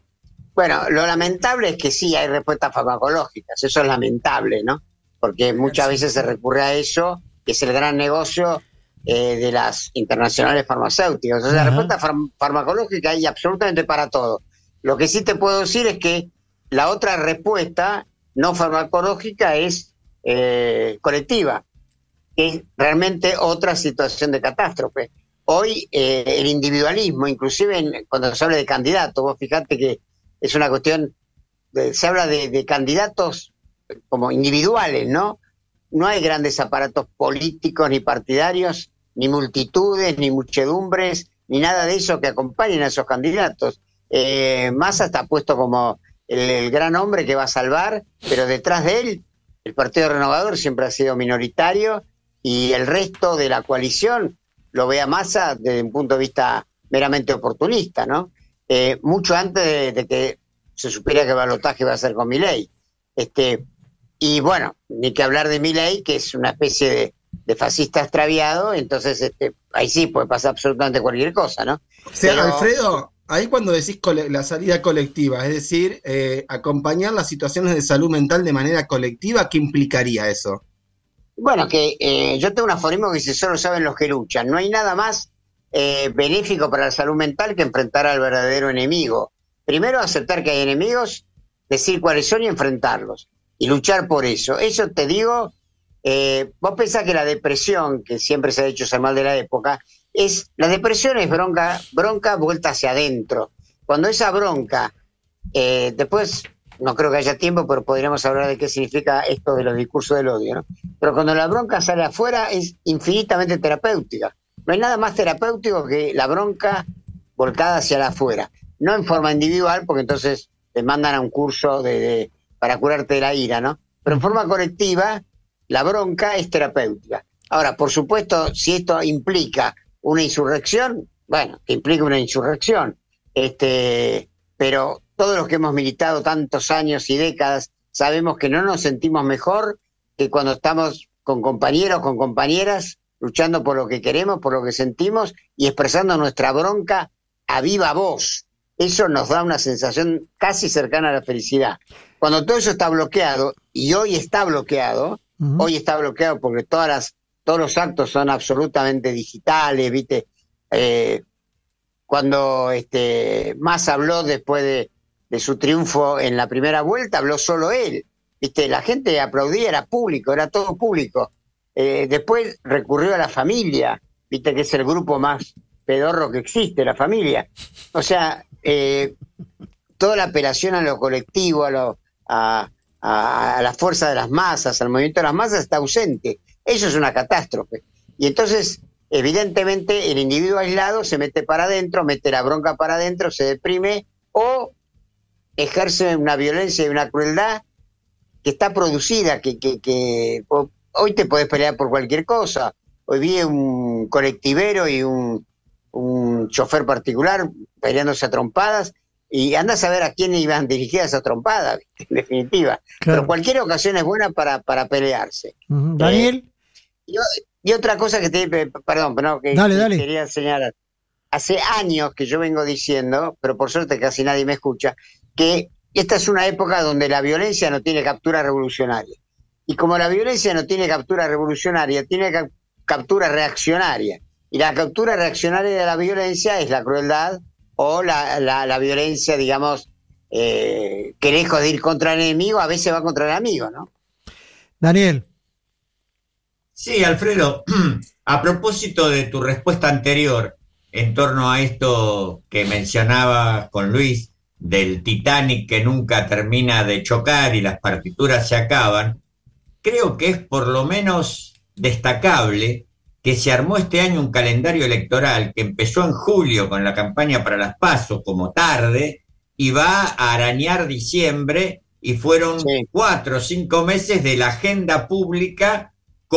Bueno, lo lamentable es que sí hay respuestas farmacológicas, eso es lamentable, ¿no? Porque muchas veces se recurre a eso, que es el gran negocio eh, de las internacionales farmacéuticas. O sea, la respuesta farm- farmacológica hay absolutamente para todo. Lo que sí te puedo decir es que la otra respuesta no farmacológica es eh, colectiva, que es realmente otra situación de catástrofe. Hoy eh, el individualismo, inclusive en, cuando se habla de candidatos, vos fijate que es una cuestión, de, se habla de, de candidatos como individuales, ¿no? No hay grandes aparatos políticos ni partidarios, ni multitudes, ni muchedumbres, ni nada de eso que acompañen a esos candidatos. Eh, Massa está puesto como el, el gran hombre que va a salvar, pero detrás de él el Partido Renovador siempre ha sido minoritario y el resto de la coalición lo ve a Massa desde un punto de vista meramente oportunista, ¿no? Eh, mucho antes de, de que se supiera que el balotaje iba a ser con Milei. Este, y bueno, ni que hablar de Milei, que es una especie de, de fascista extraviado, entonces este, ahí sí puede pasar absolutamente cualquier cosa, ¿no? O sea, Pero, Alfredo, ahí cuando decís cole- la salida colectiva, es decir, eh, acompañar las situaciones de salud mental de manera colectiva, ¿qué implicaría eso? bueno, que eh, yo tengo un aforismo que dice, solo saben los que luchan. No hay nada más eh, benéfico para la salud mental que enfrentar al verdadero enemigo. Primero, aceptar que hay enemigos, decir cuáles son y enfrentarlos. Y luchar por eso. Eso te digo, eh, vos pensás que la depresión, que siempre se ha dicho ser mal de la época, es la depresión es bronca, bronca vuelta hacia adentro. Cuando esa bronca, eh, después, no creo que haya tiempo, pero podríamos hablar de qué significa esto de los discursos del odio, ¿no? Pero cuando la bronca sale afuera es infinitamente terapéutica. No hay nada más terapéutico que la bronca volcada hacia la afuera. No en forma individual, porque entonces te mandan a un curso de, de para curarte de la ira, ¿no? Pero en forma colectiva, la bronca es terapéutica. Ahora, por supuesto, si esto implica una insurrección, bueno, que implica una insurrección, este, pero todos los que hemos militado tantos años y décadas sabemos que no nos sentimos mejor que cuando estamos con compañeros, con compañeras, luchando por lo que queremos, por lo que sentimos y expresando nuestra bronca a viva voz. Eso nos da una sensación casi cercana a la felicidad. Cuando todo eso está bloqueado, y hoy está bloqueado, uh-huh. hoy está bloqueado porque todas las, todos los actos son absolutamente digitales, ¿viste? Eh, cuando este, Massa habló después de, de su triunfo en la primera vuelta, habló solo él, ¿viste? La gente aplaudía, era público, era todo público. Eh, después recurrió a la familia, ¿viste? Que es el grupo más pedorro que existe, la familia. O sea, eh, toda la apelación a lo colectivo, a, lo, a, a, a la fuerza de las masas, al movimiento de las masas está ausente. Eso es una catástrofe. Y entonces, evidentemente, el individuo aislado se mete para adentro, mete la bronca para adentro, se deprime o ejerce una violencia y una crueldad que está producida, que, que, que hoy te podés pelear por cualquier cosa. Hoy vi un colectivero y un, un chofer particular peleándose a trompadas y andás a ver a quién iban dirigidas esas trompadas, en definitiva. Claro. Pero cualquier ocasión es buena para, para pelearse. Uh-huh. Daniel. Eh, y, y otra cosa que te... Perdón, pero no, que, dale, que dale. quería señalar. Hace años que yo vengo diciendo, pero por suerte casi nadie me escucha, que esta es una época donde la violencia no tiene captura revolucionaria. Y como la violencia no tiene captura revolucionaria, tiene cap- captura reaccionaria. Y la captura reaccionaria de la violencia es la crueldad o la, la, la violencia, digamos, eh, que lejos de ir contra el enemigo, a veces va contra el amigo, ¿no? Daniel. Sí, Alfredo, a propósito de tu respuesta anterior en torno a esto que mencionaba con Luis, del Titanic que nunca termina de chocar y las partituras se acaban, creo que es por lo menos destacable que se armó este año un calendario electoral que empezó en julio con la campaña para las PASO como tarde y va a arañar diciembre y fueron sí. cuatro o cinco meses de la agenda pública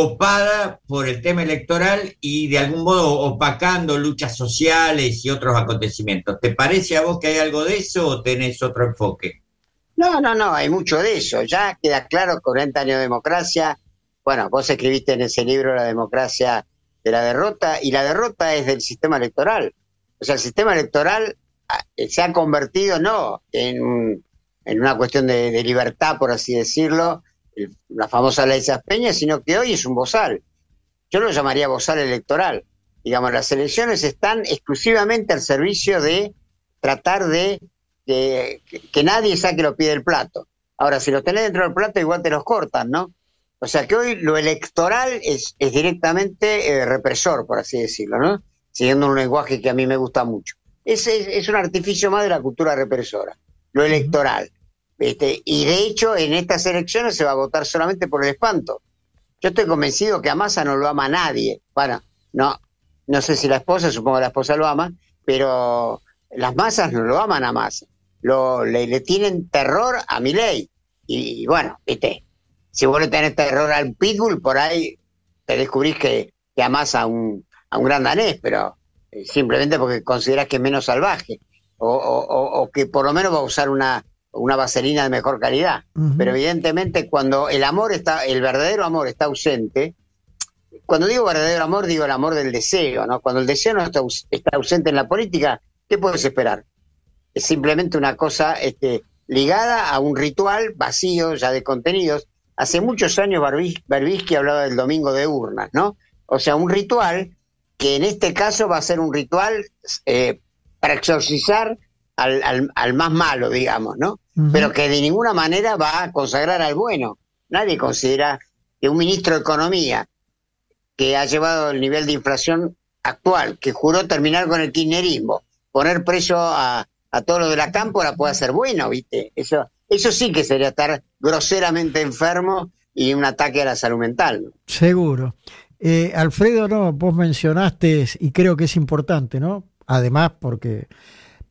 copada por el tema electoral y de algún modo opacando luchas sociales y otros acontecimientos. ¿Te parece a vos que hay algo de eso o tenés otro enfoque? No, no, no, hay mucho de eso. Ya queda claro, cuarenta años de democracia. Bueno, vos escribiste en ese libro La democracia de la derrota, y la derrota es del sistema electoral. O sea, el sistema electoral se ha convertido no en, en una cuestión de, de libertad, por así decirlo, el, la famosa ley Saspeña, sino que hoy es un bozal. Yo lo llamaría bozal electoral. Digamos, las elecciones están exclusivamente al servicio de tratar de que, que nadie saque los pies del plato. Ahora, si los tenés dentro del plato, igual te los cortan, ¿no? O sea que hoy lo electoral es, es directamente eh, represor, por así decirlo, ¿no? Siguiendo un lenguaje que a mí me gusta mucho. Es, es, es un artificio más de la cultura represora, lo electoral. ¿Viste? Y de hecho, en estas elecciones se va a votar solamente por el espanto. Yo estoy convencido que a Massa no lo ama nadie. Bueno, no, no sé si la esposa, supongo que la esposa lo ama, pero las masas no lo aman a Massa. Lo, le, le tienen terror a Milei. Y, y bueno, ¿viste? Si vos le tenés terror al pitbull, por ahí te descubrís que, que amás a un, a un gran danés, pero eh, simplemente porque considerás que es menos salvaje, o, o, o que por lo menos va a usar una, una vaselina de mejor calidad. Uh-huh. Pero evidentemente cuando el amor está, el verdadero amor está ausente, cuando digo verdadero amor, digo el amor del deseo, ¿no? Cuando el deseo no está, está ausente en la política, ¿qué puedes esperar? Es simplemente una cosa este, ligada a un ritual vacío ya de contenidos. Hace muchos años Berbisky hablaba del domingo de urnas, ¿no? O sea, un ritual que en este caso va a ser un ritual eh, para exorcizar al, al, al más malo, digamos, ¿no? Uh-huh. Pero que de ninguna manera va a consagrar al bueno. Nadie considera que un ministro de Economía que ha llevado el nivel de inflación actual, que juró terminar con el kirchnerismo, poner preso a, a todos los de la cámpora puede ser bueno, ¿viste? Eso... Eso sí que sería estar groseramente enfermo y un ataque a la salud mental, ¿no? Seguro. Eh, Alfredo, no, vos mencionaste, y creo que es importante, ¿no? Además, porque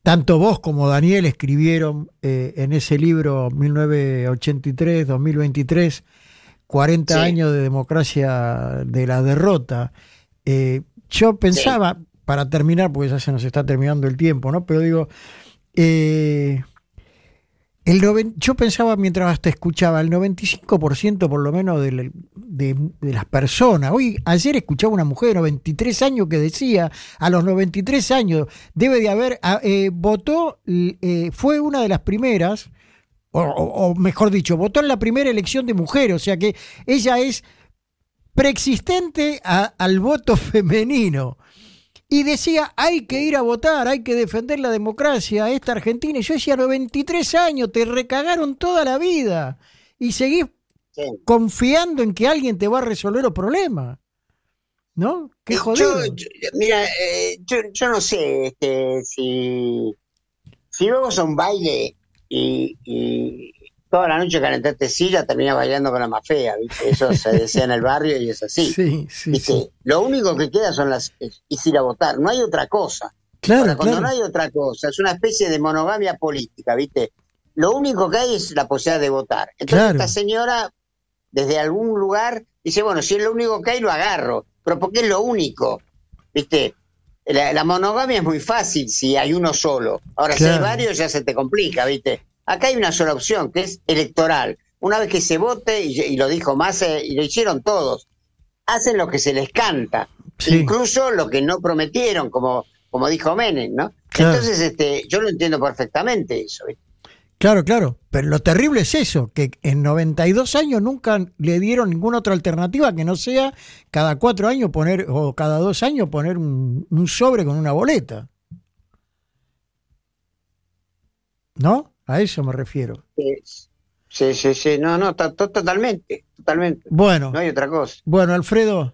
tanto vos como Daniel escribieron eh, en ese libro mil novecientos ochenta y tres dos mil veintitrés, cuarenta sí. años de democracia de la derrota. Eh, yo pensaba, sí. para terminar, porque ya se nos está terminando el tiempo, ¿no? Pero digo, eh, el noven, yo pensaba mientras te escuchaba, el noventa y cinco por ciento por lo menos de, de, de las personas. Hoy, ayer escuchaba una mujer de noventa y tres años que decía, a los noventa y tres años debe de haber, eh, votó, eh, fue una de las primeras, o, o, o mejor dicho, votó en la primera elección de mujer, o sea que ella es preexistente a, al voto femenino. Y decía, hay que ir a votar, hay que defender la democracia, esta Argentina. Y yo decía, noventa y tres años, te recagaron toda la vida. Y seguís sí. confiando en que alguien te va a resolver los problemas. ¿No? Qué jodido. Yo, yo, mira, eh, yo, yo no sé este, si, si vamos a un baile y, y toda la noche calentaste silla, terminás bailando con la más fea, ¿viste? Eso se decía en el barrio y es así. Sí, sí, ¿viste? Sí. Lo único que queda son las es, es ir a votar, no hay otra cosa. Claro, Ahora, cuando claro. no hay otra cosa, es una especie de monogamia política, ¿viste? Lo único que hay es la posibilidad de votar. Entonces Claro. esta señora, desde algún lugar, dice, bueno, si es lo único que hay, lo agarro. Pero ¿por qué es lo único? ¿Viste? La, la monogamia es muy fácil si hay uno solo. Ahora, Claro. si hay varios, ya se te complica, ¿viste? Acá hay una sola opción, que es electoral. Una vez que se vote, y, y lo dijo Massa, y lo hicieron todos, hacen lo que se les canta, Sí. incluso lo que no prometieron, como, como dijo Menem, ¿no? Claro. Entonces, este, yo lo entiendo perfectamente eso, ¿viste? Claro, claro, pero lo terrible es eso, que en noventa y dos años nunca le dieron ninguna otra alternativa que no sea cada cuatro años poner, o cada dos años poner un, un sobre con una boleta. ¿No? A eso me refiero. Sí, sí, sí, no, no, to- to- totalmente, totalmente. Bueno. No hay otra cosa. Bueno, Alfredo,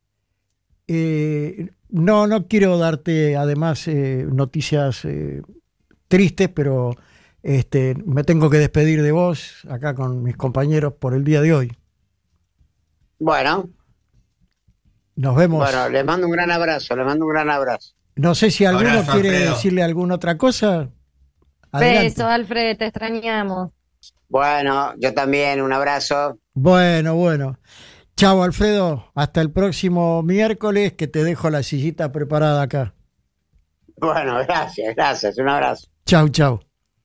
eh, no, no quiero darte además eh, noticias eh, tristes, pero este, me tengo que despedir de vos acá con mis compañeros por el día de hoy. Bueno, Nos vemos. bueno, les mando un gran abrazo, les mando un gran abrazo. No sé si alguno Abrazo, quiere Alfredo. decirle alguna otra cosa. Adelante. Beso, Alfred, te extrañamos. Bueno, yo también, un abrazo. Bueno, bueno. Chao, Alfredo. Hasta el próximo miércoles, que te dejo la sillita preparada acá. Bueno, gracias, gracias, un abrazo. Chau, chau.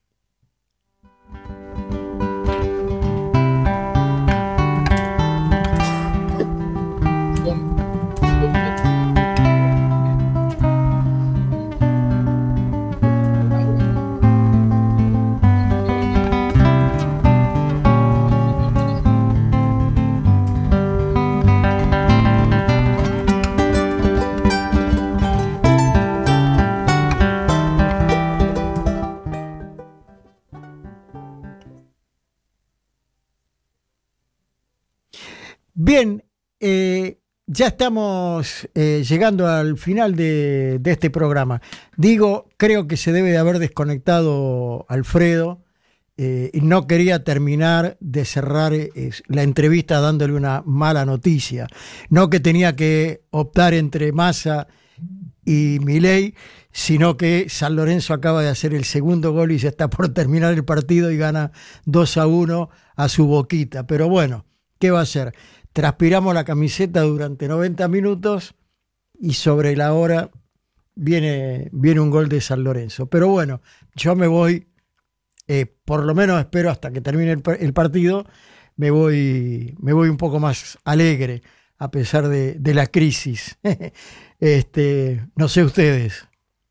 Bien, eh, ya estamos eh, llegando al final de, de este programa. Digo, creo que se debe de haber desconectado Alfredo eh, y no quería terminar de cerrar eh, la entrevista dándole una mala noticia. No que tenía que optar entre Massa y Milei, sino que San Lorenzo acaba de hacer el segundo gol y ya está por terminar el partido y gana dos a uno a su Boquita. Pero bueno, ¿qué va a hacer? Transpiramos la camiseta durante noventa minutos y sobre la hora viene, viene un gol de San Lorenzo. Pero bueno, yo me voy, eh, por lo menos espero hasta que termine el, el partido, me voy, me voy un poco más alegre a pesar de, de la crisis. este, no sé ustedes.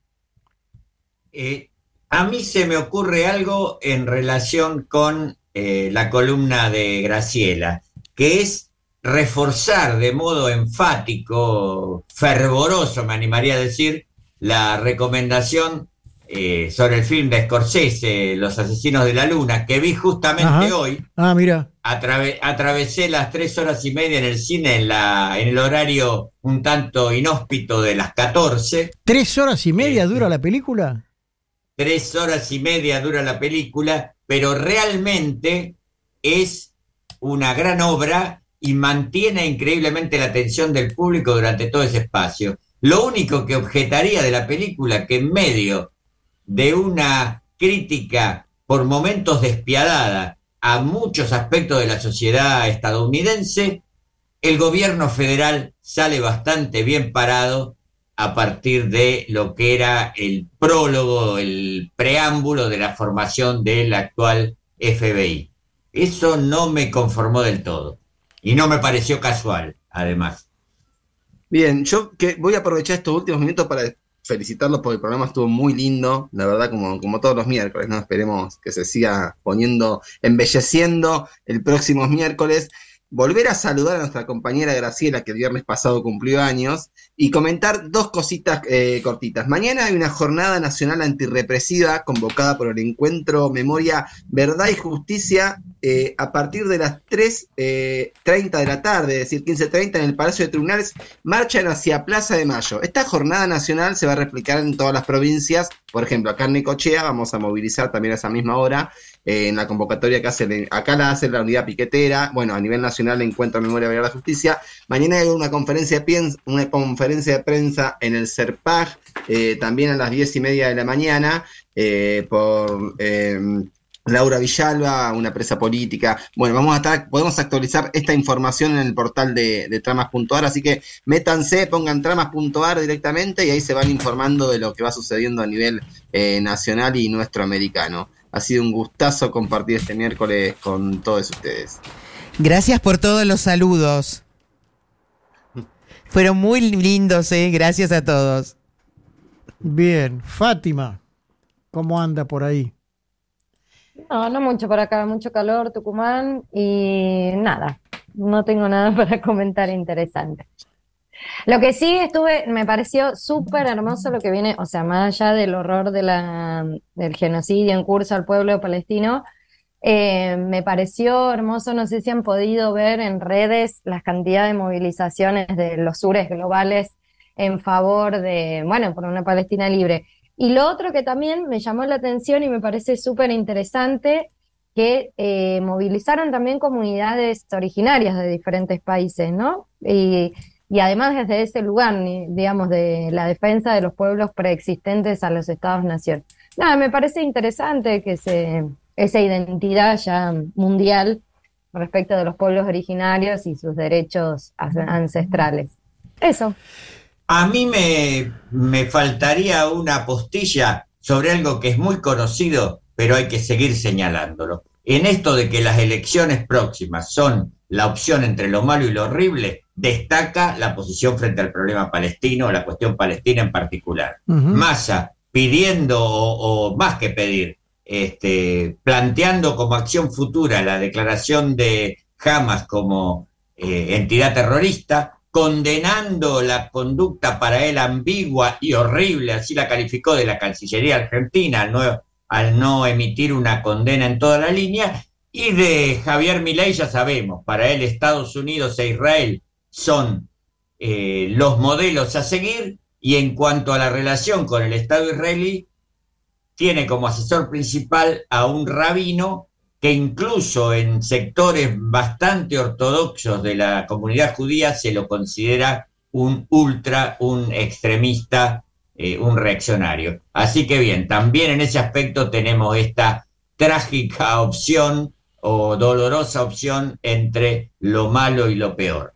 Eh, a mí se me ocurre algo en relación con eh, la columna de Graciela, que es reforzar de modo enfático, fervoroso, me animaría a decir, la recomendación eh, sobre el film de Scorsese, Los Asesinos de la Luna, que vi justamente Ajá. hoy. Ah, mira. Atrave- atravesé las tres horas y media en el cine en, la, en el horario un tanto inhóspito de las catorce. ¿Tres horas y media dura la película? Tres horas y media dura la película, pero realmente es una gran obra y mantiene increíblemente la atención del público durante todo ese espacio. Lo único que objetaría de la película, que en medio de una crítica por momentos despiadada a muchos aspectos de la sociedad estadounidense, el gobierno federal sale bastante bien parado a partir de lo que era el prólogo, el preámbulo de la formación del actual F B I. Eso no me conformó del todo y no me pareció casual, además. Bien, yo que voy a aprovechar estos últimos minutos para felicitarlos porque el programa estuvo muy lindo, la verdad, como, como todos los miércoles, ¿no? Esperemos que se siga poniendo, embelleciendo el próximo miércoles. Volver a saludar a nuestra compañera Graciela, que el viernes pasado cumplió años, y comentar dos cositas eh, cortitas. Mañana hay una jornada nacional antirrepresiva convocada por el Encuentro Memoria, Verdad y Justicia eh, a partir de las tres treinta de la tarde, es decir, quince treinta en el Palacio de Tribunales, marchan hacia Plaza de Mayo. Esta jornada nacional se va a replicar en todas las provincias. Por ejemplo, acá en Necochea vamos a movilizar también a esa misma hora. Eh, en la convocatoria que hace, acá la hace la unidad piquetera, bueno, a nivel nacional el Encuentro Memoria, Verdad y Justicia. Mañana hay una conferencia de, pien, una conferencia de prensa en el CERPAG, eh, también a las diez y media de la mañana, eh, por eh, Laura Villalba, una presa política. Bueno, vamos a estar, podemos actualizar esta información en el portal de, de tramas punto a r, así que métanse, pongan tramas punto a r directamente y ahí se van informando de lo que va sucediendo a nivel eh, nacional y nuestro americano. Ha sido un gustazo compartir este miércoles con todos ustedes. Gracias por todos los saludos. Fueron muy lindos, ¿eh? Gracias a todos. Bien, Fátima, ¿cómo anda por ahí? No, no mucho por acá, mucho calor, Tucumán, y nada, no tengo nada para comentar interesante. Lo que sí estuve, me pareció súper hermoso lo que viene, o sea, más allá del horror de la, del genocidio en curso al pueblo palestino, eh, me pareció hermoso, no sé si han podido ver en redes las cantidades de movilizaciones de los sures globales en favor de, bueno, por una Palestina libre. Y lo otro que también me llamó la atención y me parece súper interesante, que eh, movilizaron también comunidades originarias de diferentes países, ¿no? Y Y además desde ese lugar, digamos, de la defensa de los pueblos preexistentes a los estados-nación. Nada, me parece interesante que se, esa identidad ya mundial respecto de los pueblos originarios y sus derechos ancestrales. Eso. A mí me, me faltaría una apostilla sobre algo que es muy conocido, pero hay que seguir señalándolo. En esto de que las elecciones próximas son la opción entre lo malo y lo horrible, destaca la posición frente al problema palestino, la cuestión palestina en particular. Uh-huh. Massa pidiendo, o, o más que pedir, este, planteando como acción futura la declaración de Hamas como eh, entidad terrorista, condenando la conducta para él ambigua y horrible, así la calificó, de la Cancillería argentina al no, al no emitir una condena en toda la línea. Y de Javier Milei ya sabemos, para él Estados Unidos e Israel son eh, los modelos a seguir, y en cuanto a la relación con el Estado israelí, tiene como asesor principal a un rabino que incluso en sectores bastante ortodoxos de la comunidad judía se lo considera un ultra, un extremista, eh, un reaccionario. Así que bien, también en ese aspecto tenemos esta trágica opción o dolorosa opción entre lo malo y lo peor.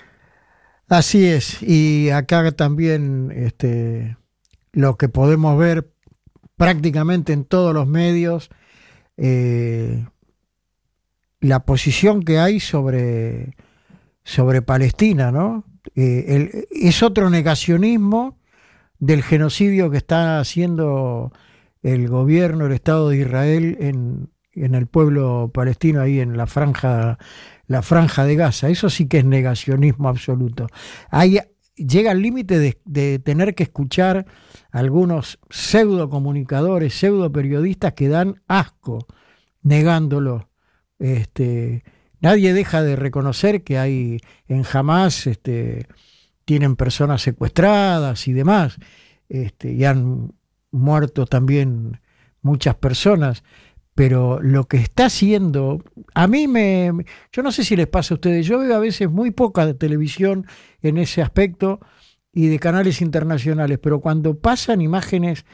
Así es, y acá también este, lo que podemos ver prácticamente en todos los medios, eh, la posición que hay sobre, sobre Palestina, ¿no? Eh, el, es otro negacionismo del genocidio que está haciendo el gobierno, el Estado de Israel en, en el pueblo palestino, ahí en la franja, la franja de Gaza. Eso sí que es negacionismo absoluto. Hay, llega al límite de, de tener que escuchar algunos pseudo comunicadores, pseudo periodistas que dan asco negándolo. Este, nadie deja de reconocer que hay en Hamás, este, tienen personas secuestradas y demás, este, y han muerto también muchas personas, pero lo que está haciendo, a mí me, yo no sé si les pasa a ustedes, yo veo a veces muy poca de televisión en ese aspecto y de canales internacionales, pero cuando pasan imágenes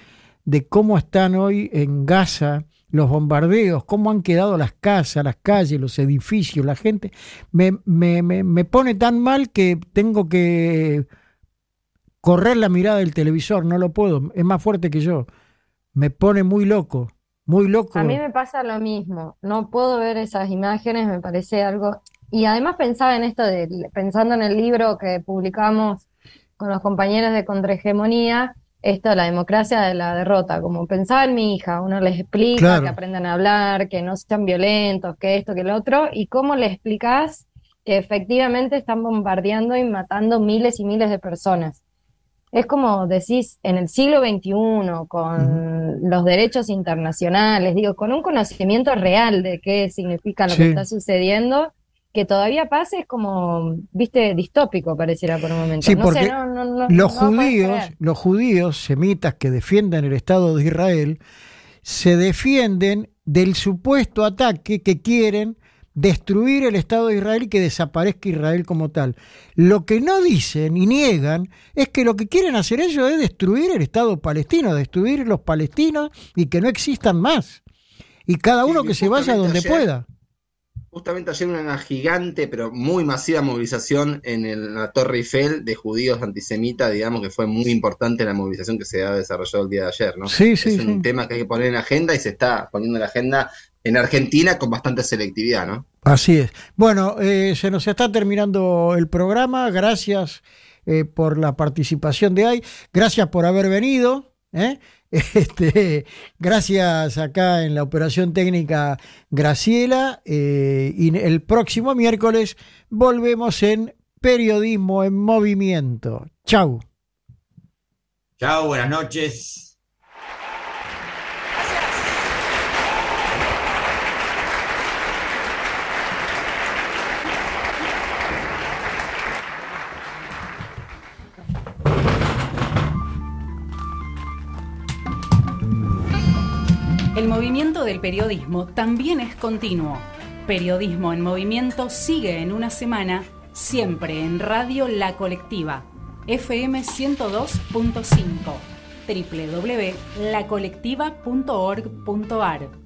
de cómo están hoy en Gaza los bombardeos, cómo han quedado las casas, las calles, los edificios, la gente, me, me, me, me pone tan mal que tengo que correr la mirada del televisor, no lo puedo, es más fuerte que yo, me pone muy loco, muy loco. A mí me pasa lo mismo, no puedo ver esas imágenes, me parece algo, y además pensaba en esto, de, pensando en el libro que publicamos con los compañeros de Contrahegemonía, esto, la democracia de la derrota, como pensaba en mi hija, uno les explica Claro. que aprendan a hablar, que no sean violentos, que esto, que lo otro, y cómo le explicás que efectivamente están bombardeando y matando miles y miles de personas. Es como decís, en el siglo veintiuno, con los derechos internacionales, digo, con un conocimiento real de qué significa lo Sí. que está sucediendo, que todavía pase es como, viste, distópico pareciera por un momento. Sí, no porque sé, no, no, no, los no puedes judíos, creer. los judíos semitas que defienden el Estado de Israel, se defienden del supuesto ataque que quieren destruir el Estado de Israel y que desaparezca Israel como tal. Lo que no dicen y niegan es que lo que quieren hacer ellos es destruir el Estado palestino, destruir los palestinos y que no existan más. Y cada uno Sí, que se vaya donde ayer- pueda. Justamente ayer una gigante, pero muy masiva movilización en el- la Torre Eiffel de judíos antisemitas, digamos que fue muy importante la movilización que se ha desarrollado el día de ayer, ¿no? Sí, sí, es un sí. tema que hay que poner en agenda y se está poniendo en la agenda en Argentina con bastante selectividad, ¿no? Así es. Bueno, eh, se nos está terminando el programa. Gracias eh, por la participación de hoy. Gracias por haber venido. ¿eh? Este, gracias acá en la operación técnica Graciela. eh, y el próximo miércoles volvemos en Periodismo en Movimiento. Chau. Chao, buenas noches. El movimiento del periodismo también es continuo. Periodismo en Movimiento sigue en una semana, siempre en Radio La Colectiva, F M ciento dos punto cinco, doble u doble u doble u punto la colectiva punto org punto a r.